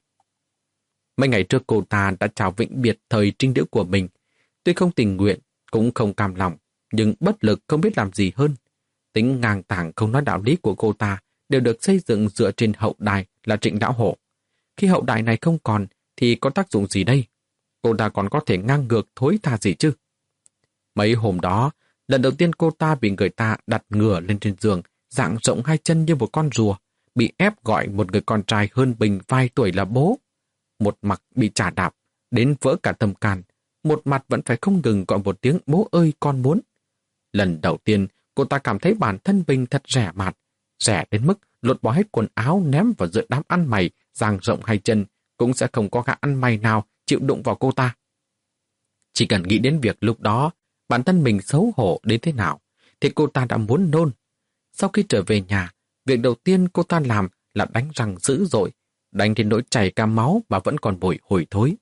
Mấy ngày trước cô ta đã chào vĩnh biệt thời trinh nữ của mình. Tuy không tình nguyện, cũng không cam lòng, nhưng bất lực không biết làm gì hơn. Tính ngang tàng không nói đạo lý của cô ta đều được xây dựng dựa trên hậu đài là Trịnh Lão Hổ. Khi hậu đài này không còn, thì có tác dụng gì đây? Cô ta còn có thể ngang ngược thối tha gì chứ? Mấy hôm đó, lần đầu tiên cô ta bị người ta đặt ngửa lên trên giường, dạng rộng hai chân như một con rùa, bị ép gọi một người con trai hơn mình vài tuổi là bố. Một mặt bị trả đạp, đến vỡ cả tâm can, một mặt vẫn phải không ngừng gọi một tiếng bố ơi con muốn. Lần đầu tiên, cô ta cảm thấy bản thân mình thật rẻ mạt, rẻ đến mức lột bỏ hết quần áo ném vào giữa đám ăn mày, dang rộng hai chân, cũng sẽ không có gã ăn mày nào chịu đụng vào cô ta. Chỉ cần nghĩ đến việc lúc đó, bản thân mình xấu hổ đến thế nào, thì cô ta đã muốn nôn. Sau khi trở về nhà, việc đầu tiên cô ta làm là đánh răng dữ dội, đánh đến nỗi chảy cả máu mà vẫn còn bồi hồi thối.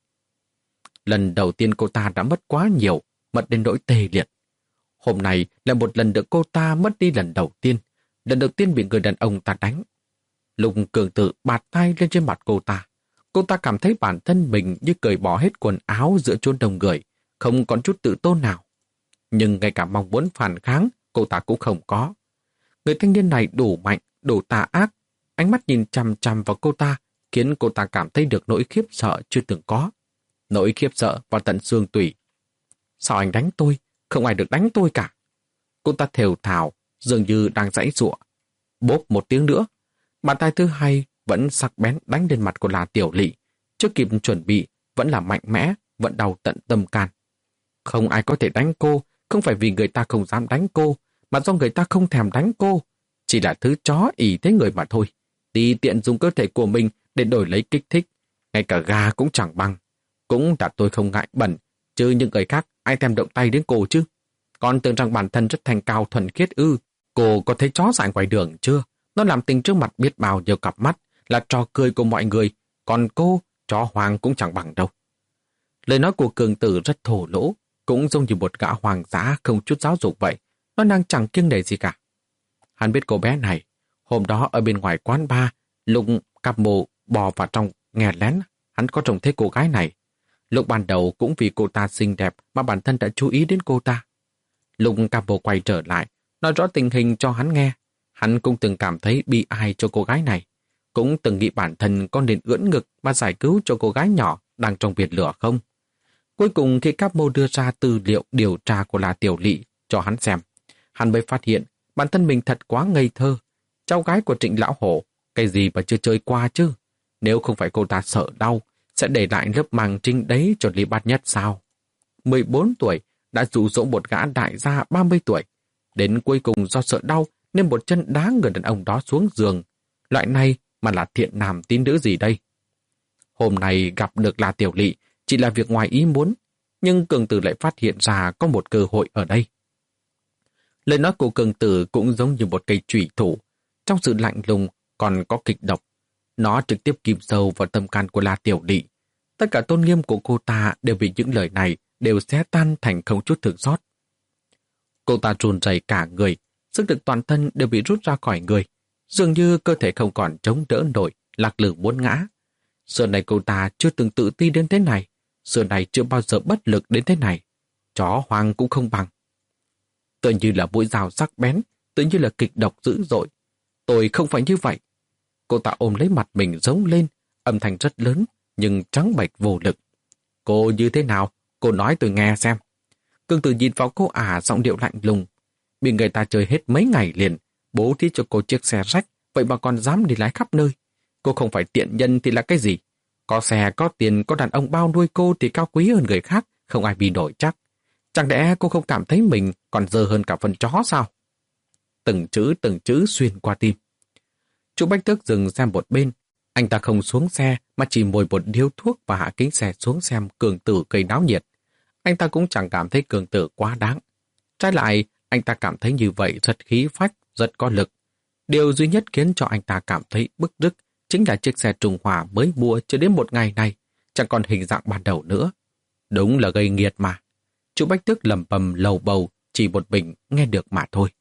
Lần đầu tiên cô ta đã mất quá nhiều, mất đến nỗi tê liệt. Hôm nay là một lần được cô ta mất đi lần đầu tiên, lần đầu tiên bị người đàn ông ta đánh. Lúc Cường Tử bạt tay lên trên mặt cô ta, cô ta cảm thấy bản thân mình như cởi bỏ hết quần áo giữa chốn đông người, không còn chút tự tôn nào. Nhưng ngay cả mong muốn phản kháng, cô ta cũng không có. Người thanh niên này đủ mạnh, đủ tà ác, ánh mắt nhìn chằm chằm vào cô ta, khiến cô ta cảm thấy được nỗi khiếp sợ chưa từng có. Nỗi khiếp sợ vào tận xương tủy. Sao anh đánh tôi? Không ai được đánh tôi cả. Cô ta thều thào, dường như đang giãy giụa. Bốp một tiếng nữa, bàn tay thứ hai vẫn sắc bén đánh lên mặt của La Tiểu Lị. Chưa kịp chuẩn bị, vẫn là mạnh mẽ, vẫn đau tận tâm can. Không ai có thể đánh cô, không phải vì người ta không dám đánh cô, mà do người ta không thèm đánh cô. Chỉ là thứ chó ỷ thế người mà thôi. Tùy tiện dùng cơ thể của mình để đổi lấy kích thích. Ngay cả gà cũng chẳng bằng. Cũng là tôi không ngại bẩn, chứ những người khác ai thèm động tay đến cô chứ. Còn tưởng rằng bản thân rất thành cao thuần khiết ư. Cô có thấy chó dại ngoài đường chưa? Nó làm tình trước mặt biết bao nhiêu cặp mắt, là trò cười của mọi người. Còn cô, chó hoang cũng chẳng bằng đâu. Lời nói của Cường Tử rất thổ lỗ, cũng giống như một gã hoàng dã không chút giáo dục vậy. Nó đang chẳng kiêng nể gì cả. Hắn biết cô bé này. Hôm đó ở bên ngoài quán bar, lúc cặp mồ bò vào trong nghe lén, hắn có trông thấy cô gái này. Lúc ban đầu cũng vì cô ta xinh đẹp mà bản thân đã chú ý đến cô ta. Lúc cặp mồ quay trở lại, nói rõ tình hình cho hắn nghe. Hắn cũng từng cảm thấy bi ai cho cô gái này. Cũng từng nghĩ bản thân có nên ưỡn ngực mà giải cứu cho cô gái nhỏ đang trong biển lửa không. Cuối cùng khi Cáp Mô đưa ra tư liệu điều tra của La Tiểu Lị cho hắn xem, hắn mới phát hiện bản thân mình thật quá ngây thơ. Cháu gái của Trịnh Lão Hổ, cái gì mà chưa chơi qua chứ? Nếu không phải cô ta sợ đau, sẽ để lại lớp màng trinh đấy cho Lý Bát Nhất sao? mười bốn tuổi đã dụ dỗ một gã đại gia ba mươi tuổi. Đến cuối cùng do sợ đau nên một chân đá người đàn ông đó xuống giường. Loại này mà là thiện nam tín nữ gì đây? Hôm nay gặp được La Tiểu Lị chỉ là việc ngoài ý muốn, nhưng Cường Tử lại phát hiện ra có một cơ hội ở đây. Lời nói của Cường Tử cũng giống như một cây chủy thủ, trong sự lạnh lùng còn có kịch độc. Nó trực tiếp kìm sâu vào tâm can của La Tiểu Lị. Tất cả tôn nghiêm của cô ta đều bị những lời này đều xé tan thành không chút thương xót. Cô ta run rẩy cả người, sức lực toàn thân đều bị rút ra khỏi người, dường như cơ thể không còn chống đỡ nổi, lạc lử muốn ngã. Xưa này cô ta chưa từng tự ti đến thế này, xưa này chưa bao giờ bất lực đến thế này. Chó hoang cũng không bằng. Tự như là mũi dao sắc bén, tự như là kịch độc dữ dội. Tôi không phải như vậy. Cô ta ôm lấy mặt mình giống lên, âm thanh rất lớn, nhưng trắng bệch vô lực. Cô như thế nào? Cô nói tôi nghe xem. Cương Tử nhìn vào cô ả giọng điệu lạnh lùng. Bị người ta chơi hết mấy ngày liền, bố thí cho cô chiếc xe rách, vậy mà còn dám đi lái khắp nơi. Cô không phải tiện nhân thì là cái gì? Có xe, có tiền, có đàn ông bao nuôi cô thì cao quý hơn người khác, không ai bị nổi chắc. Chẳng lẽ cô không cảm thấy mình còn dơ hơn cả phần chó sao? Từng chữ từng chữ xuyên qua tim. Chú Bách Tước dừng xem một bên. Anh ta không xuống xe mà chỉ mồi một điếu thuốc và hạ kính xe xuống xem Cường Tử gây náo nhiệt. Anh ta cũng chẳng cảm thấy Cường Tử quá đáng. Trái lại, anh ta cảm thấy như vậy rất khí phách, rất có lực. Điều duy nhất khiến cho anh ta cảm thấy bức rứt chính là chiếc xe trùng hỏa mới mua chưa đến một ngày này, chẳng còn hình dạng ban đầu nữa. Đúng là gây nghiệt mà. Chú Bách Tước lẩm bẩm lầu bầu, chỉ một mình nghe được mà thôi.